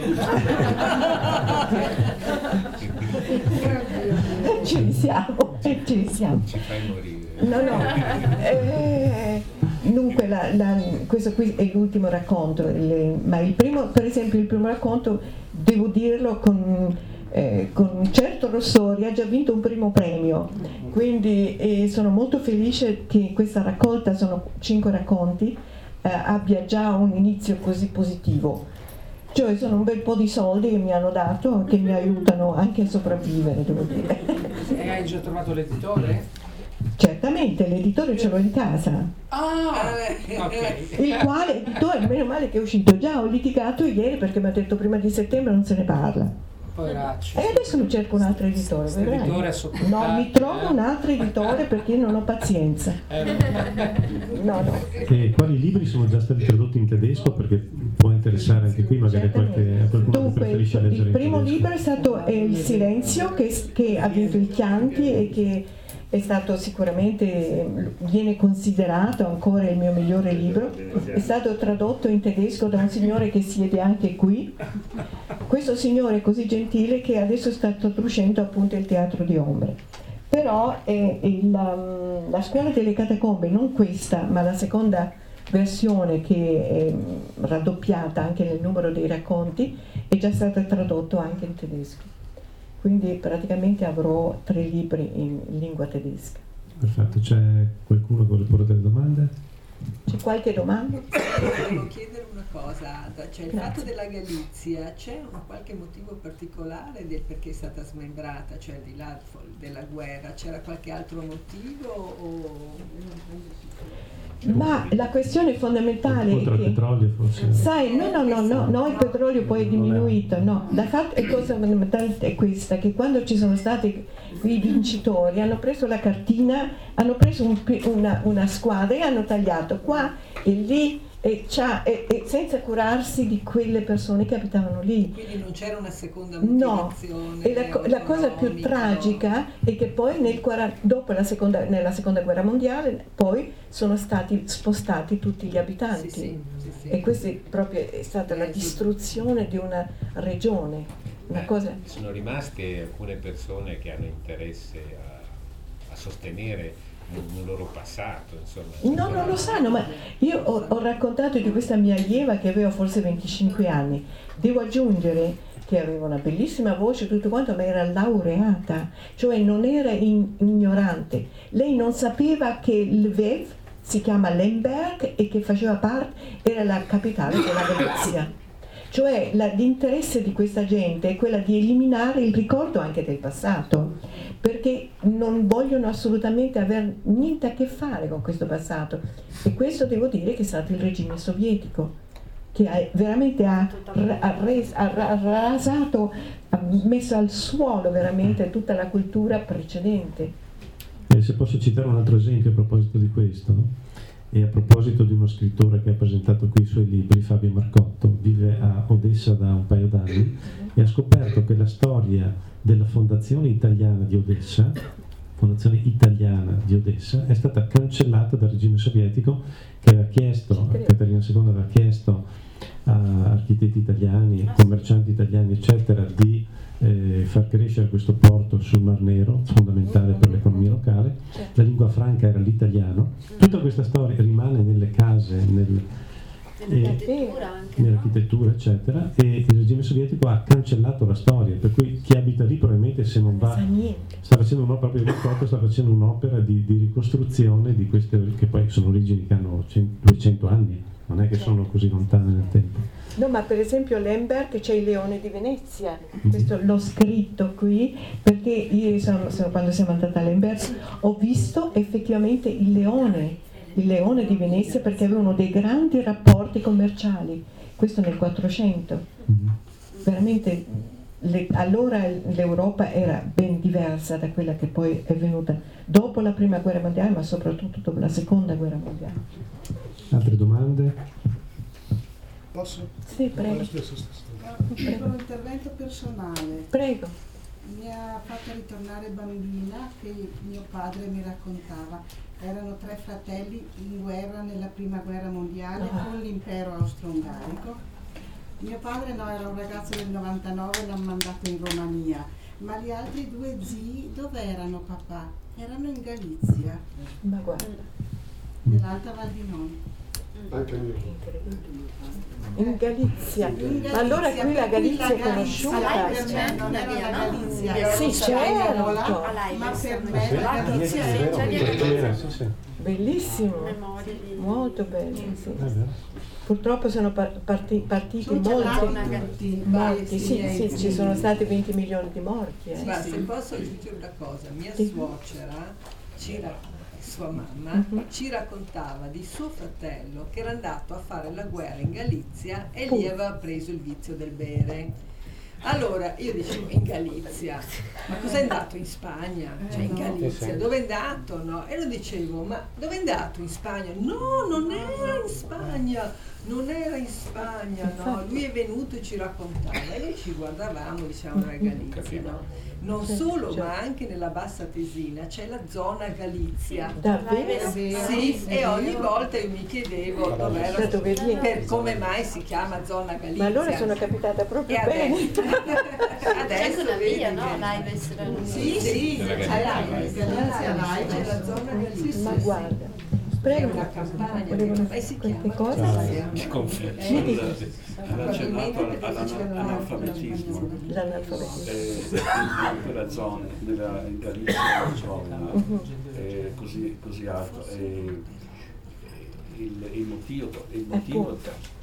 Ci risiamo, ci risiamo. Ci fai morire. No, no. Eh, dunque, la, la, questo qui è l'ultimo racconto, le, ma il primo, per esempio, il primo racconto, devo dirlo con, eh, con un certo rossore, ha già vinto un primo premio, quindi eh, sono molto felice che questa raccolta, sono cinque racconti, Eh, abbia già un inizio così positivo. Cioè sono un bel po' di soldi che mi hanno dato, che mi aiutano anche a sopravvivere, devo dire. E hai già trovato l'editore? Certamente, l'editore ce l'ho in casa. Ah, ok. Il quale editore, meno male che è uscito già, ho litigato ieri perché mi ha detto prima di settembre non se ne parla. Poveraccio. E adesso mi cerco un altro editore, Questo vedrai. editore è sotto No, attacco, mi trovo eh. un altro editore perché non ho pazienza. Eh, No, no. E quali libri sono già stati tradotti in tedesco? Perché può interessare anche qui, magari a, qualche, a qualcuno Dunque, che preferisce il, leggere il in primo tedesco. libro è stato eh, Il silenzio, che, che ha vinto il Chianti e che è stato sicuramente, viene considerato ancora il mio migliore libro. È stato tradotto in tedesco da un signore che siede anche qui. Questo signore è così gentile che adesso sta traducendo appunto Il teatro di ombre. Però è il, um, la scuola delle catacombe, non questa, ma la seconda versione, che è raddoppiata anche nel numero dei racconti, è già stata tradotto anche in tedesco. Quindi praticamente avrò tre libri in lingua tedesca. Perfetto, c'è qualcuno che vuole porre delle domande? C'è qualche domanda? Volevo chiedere una cosa, Ada, cioè il Grazie. fatto della Galizia, c'è un qualche motivo particolare del perché è stata smembrata, cioè al di là della guerra, c'era qualche altro motivo o... Ma la questione fondamentale Oltre è al che, petrolio forse. sai, no, no, no, no, no, il petrolio poi è diminuito, no. La fatto, cosa fondamentale è questa, che quando ci sono stati i vincitori hanno preso la cartina, hanno preso un, una, una squadra e hanno tagliato qua e lì e, e, e senza curarsi di quelle persone che abitavano lì. Quindi non c'era una seconda No, motivazione? e la, la cosa più tragica è che poi nel, dopo la seconda, nella seconda guerra mondiale poi sono stati spostati tutti gli abitanti. Sì, sì, sì, sì. E questa è proprio è stata la distruzione di una regione. Una Beh, cosa... Sono rimaste alcune persone che hanno interesse a, a sostenere un loro passato, insomma. No, non lo sanno, ma io ho, ho raccontato di questa mia allieva che aveva forse venticinque anni. Devo aggiungere che aveva una bellissima voce, tutto quanto, ma era laureata, cioè non era in, ignorante. Lei non sapeva che Lviv si chiama Lemberg e che faceva parte, era la capitale della Galizia. Cioè la, l'interesse di questa gente è quella di eliminare il ricordo anche del passato, perché non vogliono assolutamente avere niente a che fare con questo passato. E questo devo dire che è stato il regime sovietico, che ha, veramente ha, ha, res, ha, ha rasato, ha messo al suolo veramente tutta la cultura precedente. E se posso citare un altro esempio a proposito di questo, e a proposito di uno scrittore che ha presentato qui i suoi libri, Fabio Marcotto, vive a Odessa da un paio d'anni e ha scoperto che la storia della fondazione italiana di Odessa, fondazione italiana di Odessa, è stata cancellata dal regime sovietico che aveva chiesto, Caterina seconda aveva chiesto a architetti italiani, commercianti italiani eccetera di eh, far crescere questo porto sul Mar Nero, fondamentale per l'economia locale. La lingua franca era l'italiano. Tutta questa storia rimane nelle case, nel, nell'architettura, anche, nell'architettura no? eccetera, e il regime sovietico ha cancellato la storia, per cui chi abita lì probabilmente, se non va, sta facendo un'opera, proprio Marcotto sta facendo un'opera di, di ricostruzione di queste, che poi sono origini che hanno duecento anni, non è che sono così lontane nel tempo. No, ma per esempio Lemberg c'è il Leone di Venezia, questo l'ho scritto qui perché io sono, sono, quando siamo andati a Lemberg ho visto effettivamente il leone, il leone di Venezia, perché avevano dei grandi rapporti commerciali, questo nel quattrocento. Veramente le, allora l'Europa era ben diversa da quella che poi è venuta dopo la prima guerra mondiale, ma soprattutto dopo la seconda guerra mondiale. Altre domande? Posso? Sì, prego. Prego. Un intervento personale. Prego. Mi ha fatto ritornare bambina che mio padre mi raccontava. Erano tre fratelli in guerra nella prima guerra mondiale con l'impero austro-ungarico. Mio padre no, era un ragazzo del novantanove, l'hanno mandato in Romania. Ma gli altri due zii dove erano, papà? Erano in Galizia. Ma guarda. Nell'Alta Val di Non. Anche io. In Galizia. In Galizia. Ma allora qui la Galizia è conosciuta. Per me non era la Galizia, sì, era spagnola, certo. ma per me Sì, la ah, Galizia è vero, era sì, sì. Bellissimo, molto bello. Sì. Purtroppo sono par- parti- partiti sono molti, tutti, molti. Sì, miei sì, figli. ci sono stati venti milioni di morti. Eh. Ma se posso aggiungere una cosa, mia suocera ci racconta, sua mamma uh-huh. ci raccontava di suo fratello che era andato a fare la guerra in Galizia e lì aveva preso il vizio del bere. Allora io dicevo, in Galizia, ma cos'è andato in Spagna? Cioè in Galizia, dove è andato? No? E lo dicevo, ma dove è andato in Spagna? No, non era in Spagna, non era in Spagna, no? Lui è venuto e ci raccontava e noi ci guardavamo, diciamo, era Galizia, no? Non solo, ma anche nella Bassa Tesina c'è la zona Galizia. Davvero? Sì, e ogni volta io mi chiedevo dov'era, dove per come mai si chiama zona Galizia. Ma allora sono capitata proprio e bene. Adesso, c'è anche una via, no? Che... L'Aives era un... Sì, sì, c'è l'Aives, c'è la zona Galizia. Ma guarda. Prego, è una campagna, volevano si queste chiama cose? Che conflitto. Eh, Era accennato all'analfabetismo. L'analfabetismo. In quella zona, nella, in Galizia non c'è uh-huh. così, così alto. E, il, il motivo, il motivo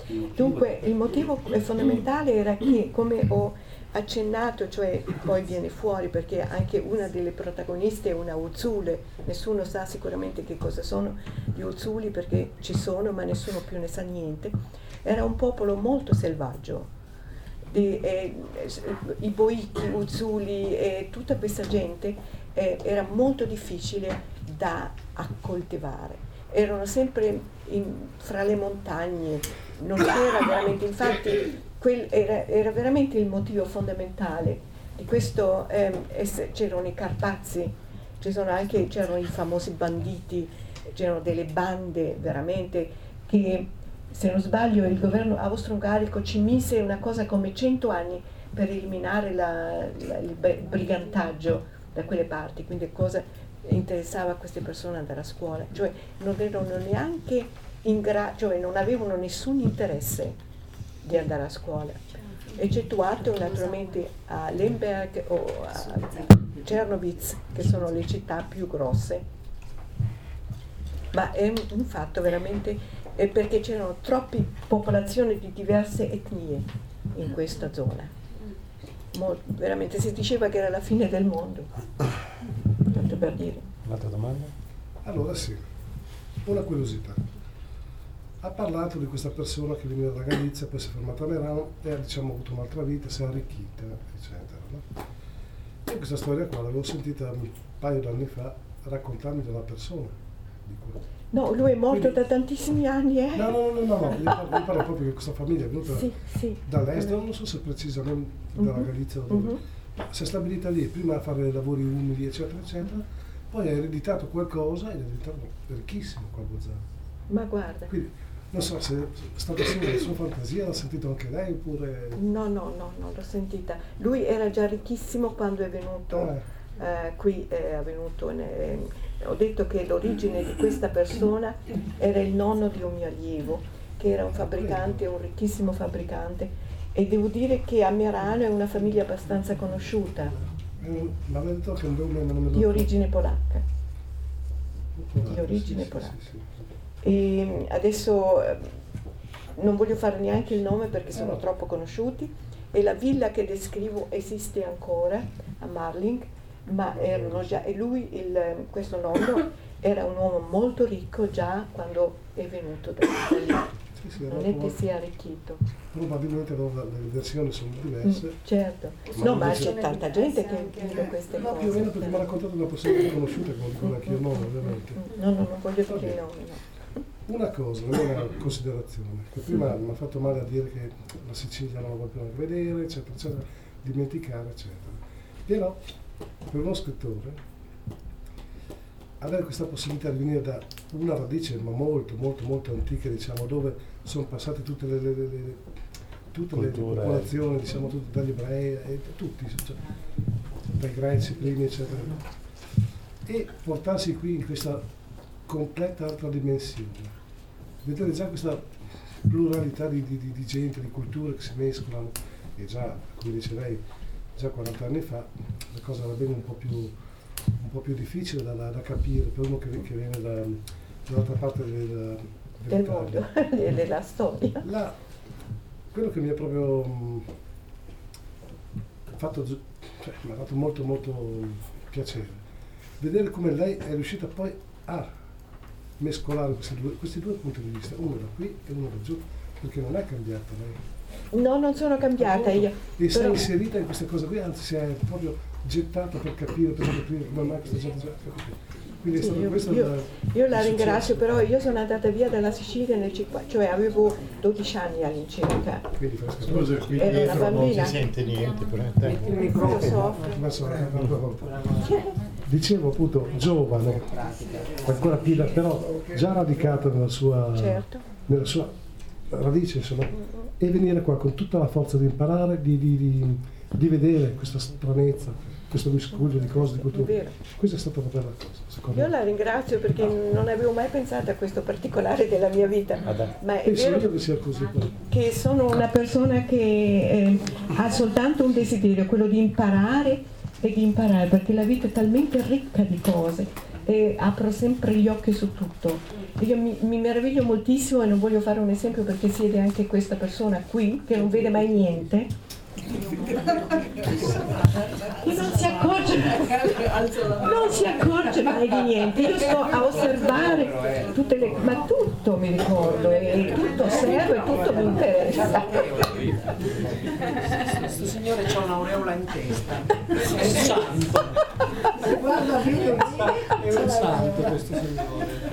Dunque il motivo fondamentale era che, come ho accennato, cioè poi viene fuori perché anche una delle protagoniste è una Utsule, nessuno sa sicuramente che cosa sono gli Utsuli perché ci sono ma nessuno più ne sa niente, era un popolo molto selvaggio, di, eh, i Boiki, Utsuli e tutta questa gente eh, era molto difficile da accoltivare, erano sempre in, fra le montagne, non c'era veramente, infatti quel era, era veramente il motivo fondamentale di questo, ehm, ess- c'erano i Carpazi, ci sono anche, c'erano i famosi banditi, c'erano delle bande veramente che, se non sbaglio, il governo austro-ungarico ci mise una cosa come cento anni per eliminare la, la, il brigantaggio da quelle parti, quindi cosa interessava a queste persone andare a scuola, cioè non erano neanche in grado, cioè non avevano nessun interesse di andare a scuola, eccettuato naturalmente a Lemberg o a Czernowitz, che sono le città più grosse. Ma è un, un fatto veramente, è perché c'erano troppe popolazioni di diverse etnie in questa zona. Molto, veramente si diceva che era la fine del mondo, tanto per dire. Un'altra domanda? Allora sì, una curiosità. Ha parlato di questa persona che veniva da Galizia, poi si è fermata a Merano e ha, diciamo, avuto un'altra vita, si è arricchita, eccetera. No? Io questa storia qua l'avevo sentita un paio d'anni fa raccontarmi da una persona. Dico. No, lui è morto Quindi, da tantissimi anni, eh? No, no, no, no, no, io parlo, io parlo proprio che questa famiglia è venuta sì, sì. dall'estero, non so se precisamente dalla Galizia, mm-hmm. ma si è stabilita lì, prima a fare lavori umili, eccetera, eccetera, poi ha ereditato qualcosa ed è diventato ricchissimo qua a Bolzano. Ma guarda. Quindi, non so se è stata solo la sua fantasia, l'ha sentito anche lei oppure... No, no, no, non l'ho sentita. Lui era già ricchissimo quando è venuto eh. Eh, qui, è venuto, eh, ho detto che l'origine di questa persona era il nonno di un mio allievo, che era un fabbricante, un ricchissimo fabbricante, e devo dire che a Merano è una famiglia abbastanza conosciuta. Eh, ma aveva detto che un nome, non me lo... Di origine polacca. Polacca, di origine sì, polacca. Sì, sì, sì. E adesso eh, non voglio fare neanche il nome perché sono oh. troppo conosciuti, e la villa che descrivo esiste ancora a Marling, ma erano già, e lui, il, questo nonno, era un uomo molto ricco già quando è venuto da lì, sì, sì, non è che si è arricchito. Probabilmente allora le versioni sono diverse. Mm, certo, ma no, ma c'è tanta gente che vive queste no, cose. Più o meno perché mi ha raccontato una persona che conosciuta, che non dico neanche io nome, ovviamente. No, no, non voglio dire i nomi, no. Una cosa, una considerazione, che prima mi ha fatto male a dire che la Sicilia non la vuole più neanche vedere, eccetera, eccetera, dimenticare, eccetera. Però, per uno scrittore, avere questa possibilità di venire da una radice ma molto, molto, molto antica, diciamo, dove sono passate tutte le, le, le, le, tutte le popolazioni, diciamo, tutti, dagli ebrei, e tutti, cioè, dai greci primi, eccetera, e portarsi qui in questa completa altra dimensione. Vedere già questa pluralità di, di, di gente, di culture che si mescolano, e già, come dice lei, già quaranta anni fa, la cosa era ben un po' più, un po' più difficile da, da, da capire per uno che, che viene da, dall'altra parte del, del mondo, della storia. La, quello che mi ha proprio mh, fatto, cioè, mi ha fatto molto molto piacere, vedere come lei è riuscita poi a mescolare questi due, questi due punti di vista, uno da qui e uno da giù, perché non è cambiata lei. No, non sono cambiata io. E si è inserita in queste cose qui, anzi si è proprio gettata per capire, per capire come mai questa gente. Quindi sì, è stato io, questo io, il, io la il ringrazio, successo. però io sono andata via dalla Sicilia nel cinquanta, cioè avevo dodici anni all'incirca. Quindi fresca. Scusa, qui ero dietro una non si bambina. sente niente per te. Il microfono. Dicevo appunto giovane, ancora pila, però già radicato nella sua, certo. nella sua radice, insomma, e venire qua con tutta la forza di imparare, di, di, di, di vedere questa stranezza, questo miscuglio di cose, di culture. Questa è stata una bella cosa, secondo Io me. la ringrazio perché non avevo mai pensato a questo particolare della mia vita, ma è Penso vero io che sia così. Però. Che sono una persona che eh, ha soltanto un desiderio, quello di imparare e di imparare, perché la vita è talmente ricca di cose e apro sempre gli occhi su tutto. Io mi, mi meraviglio moltissimo, e non voglio fare un esempio perché siede anche questa persona qui che non vede mai niente, che non si accorge non si accorge mai di niente. Io sto a osservare tutte le, ma tutto mi ricordo e tutto osservo e tutto mi interessa. Questo signore c'ha un'aureola in testa, è un santo, è un santo questo signore.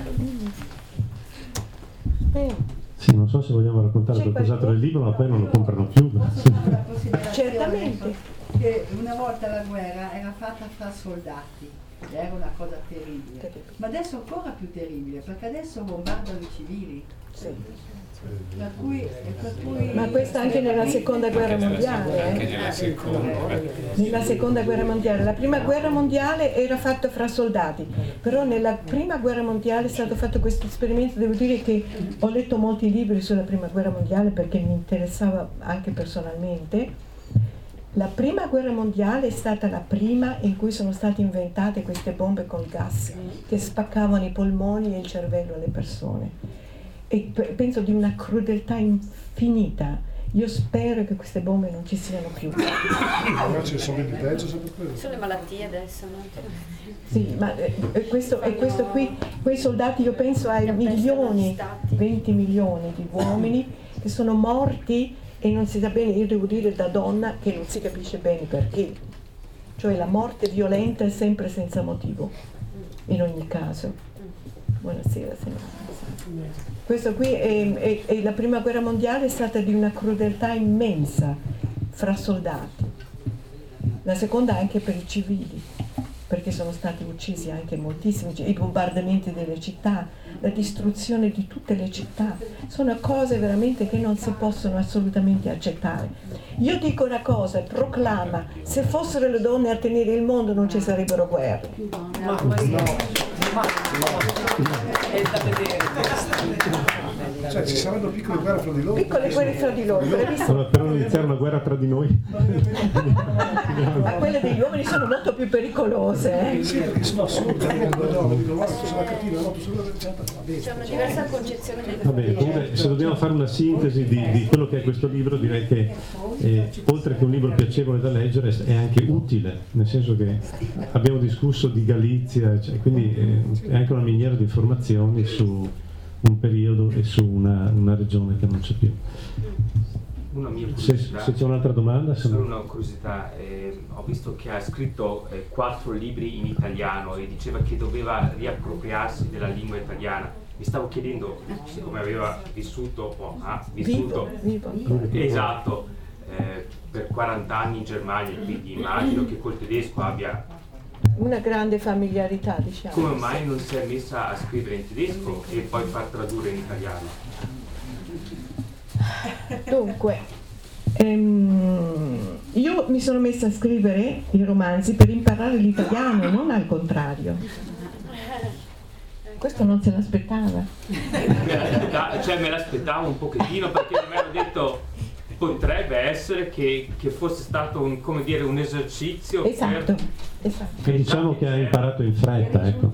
Sì, non so se vogliamo raccontare qualcos'altro del libro, ma poi non lo comprano più. Certamente. Che una volta la guerra era fatta fra soldati, era una cosa terribile, ma adesso è ancora più terribile perché adesso bombardano i civili. Sì. Per cui, per cui... Ma questo anche nella seconda guerra mondiale. Anche Eh? nella seconda. Nella seconda guerra mondiale. La prima guerra mondiale era fatta fra soldati, però nella prima guerra mondiale è stato fatto questo esperimento. Devo dire che ho letto molti libri sulla prima guerra mondiale perché mi interessava anche personalmente. La prima guerra mondiale è stata la prima in cui sono state inventate queste bombe col gas che spaccavano i polmoni e il cervello alle persone. E penso di una crudeltà infinita. Io spero che queste bombe non ci siano più. Ma ci sono di peggio sempre quello. Sono le malattie adesso, no? Sì, ma eh, questo, e questo qui, quei soldati, io penso ai milioni, venti milioni di uomini che sono morti e non si sa bene, io devo dire da donna che non si capisce bene perché. Cioè la morte violenta è sempre senza motivo, in ogni caso. Buonasera signora. Questo qui è, è, è la prima guerra mondiale è stata di una crudeltà immensa fra soldati, la seconda anche per i civili, perché sono stati uccisi anche moltissimi, i bombardamenti delle città, la distruzione di tutte le città, sono cose veramente che non si possono assolutamente accettare. Io dico una cosa, proclama, se fossero le donne a tenere il mondo non ci sarebbero guerre. Ma no. Ma è da vedere cioè ci saranno piccole guerre fra di loro, piccole guerre fra di loro, allora, per non iniziare una guerra tra di noi. Ma quelle degli uomini sono molto più pericolose, eh? Sì, perché sono assurde, sono cattive, no, c'è una diversa concezione del Va bene, comunque, se dobbiamo fare una sintesi di, di quello che è questo libro, direi che eh, oltre che un libro piacevole da leggere è anche utile, nel senso che abbiamo discusso di Galizia, cioè, quindi eh, è anche una miniera di informazioni su un periodo e su una, una regione che non c'è più. Una mia se, se c'è un'altra domanda, solo una curiosità, eh, ho visto che ha scritto eh, quattro libri in italiano e diceva che doveva riappropriarsi della lingua italiana. Mi stavo chiedendo, siccome aveva vissuto o ha vissuto vivo, vivo. esatto eh, per quaranta anni in Germania, quindi immagino che col tedesco abbia una grande familiarità, diciamo. Come mai non si è messa a scrivere in tedesco e poi far tradurre in italiano? Dunque, ehm, io mi sono messa a scrivere i romanzi per imparare l'italiano, non al contrario. Questo non se l'aspettava. Me cioè me l'aspettavo un pochettino perché mi hanno detto potrebbe essere che, che fosse stato un, come dire, un esercizio. Esatto, per... esatto. Che diciamo che ha imparato in fretta, ecco.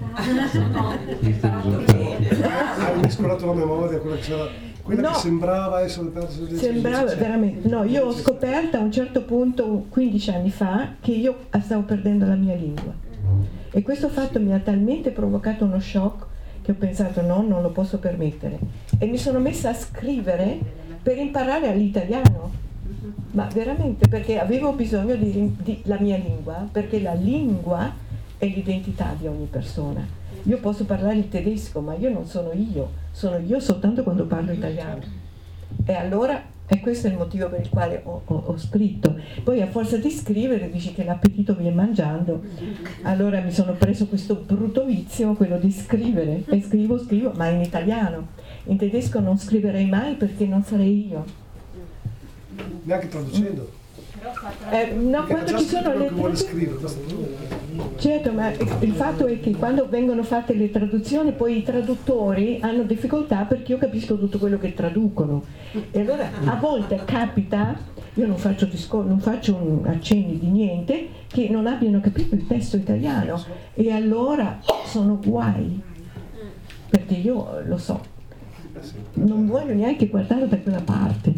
Hai mescolato la memoria, quella che, c'era, quella no, che sembrava essere persa. Sembrava veramente. No, io ho scoperto a un certo punto, quindici anni fa, che io stavo perdendo la mia lingua. E questo fatto mi ha talmente provocato uno shock che ho pensato no, non lo posso permettere. E mi sono messa a scrivere per imparare l'italiano, ma veramente perché avevo bisogno di, di la mia lingua, perché la lingua è l'identità di ogni persona. Io posso parlare il tedesco, ma io non sono io, sono io soltanto quando parlo italiano. E allora, e questo è il motivo per il quale ho, ho, ho scritto. Poi a forza di scrivere dici che l'appetito viene mangiando, allora mi sono preso questo brutto vizio, quello di scrivere, e scrivo, scrivo, ma in italiano. In tedesco non scriverei mai perché non sarei io. Neanche traducendo? Eh, no, quando ci sono le traduzioni. Certo, ma il fatto è che quando vengono fatte le traduzioni poi i traduttori hanno difficoltà perché io capisco tutto quello che traducono. E allora a volte capita io non faccio, discor- non faccio un accenni di niente che non abbiano capito il testo italiano, e allora sono guai, perché io lo so, non voglio neanche guardare da quella parte.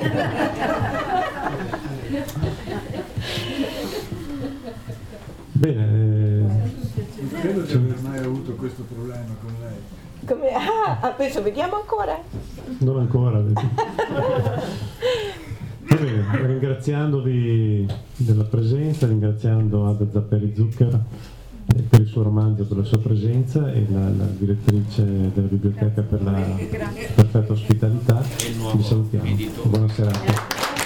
Bene, eh, credo di aver mai avuto questo problema con lei. Come? Ah, adesso vediamo ancora. Non ancora. Va bene, ringraziandovi della presenza, ringraziando Ada Zapperi Zucker per il suo romanzo, per la sua presenza, e la, la direttrice della biblioteca per la perfetta ospitalità. Vi salutiamo. Buona serata.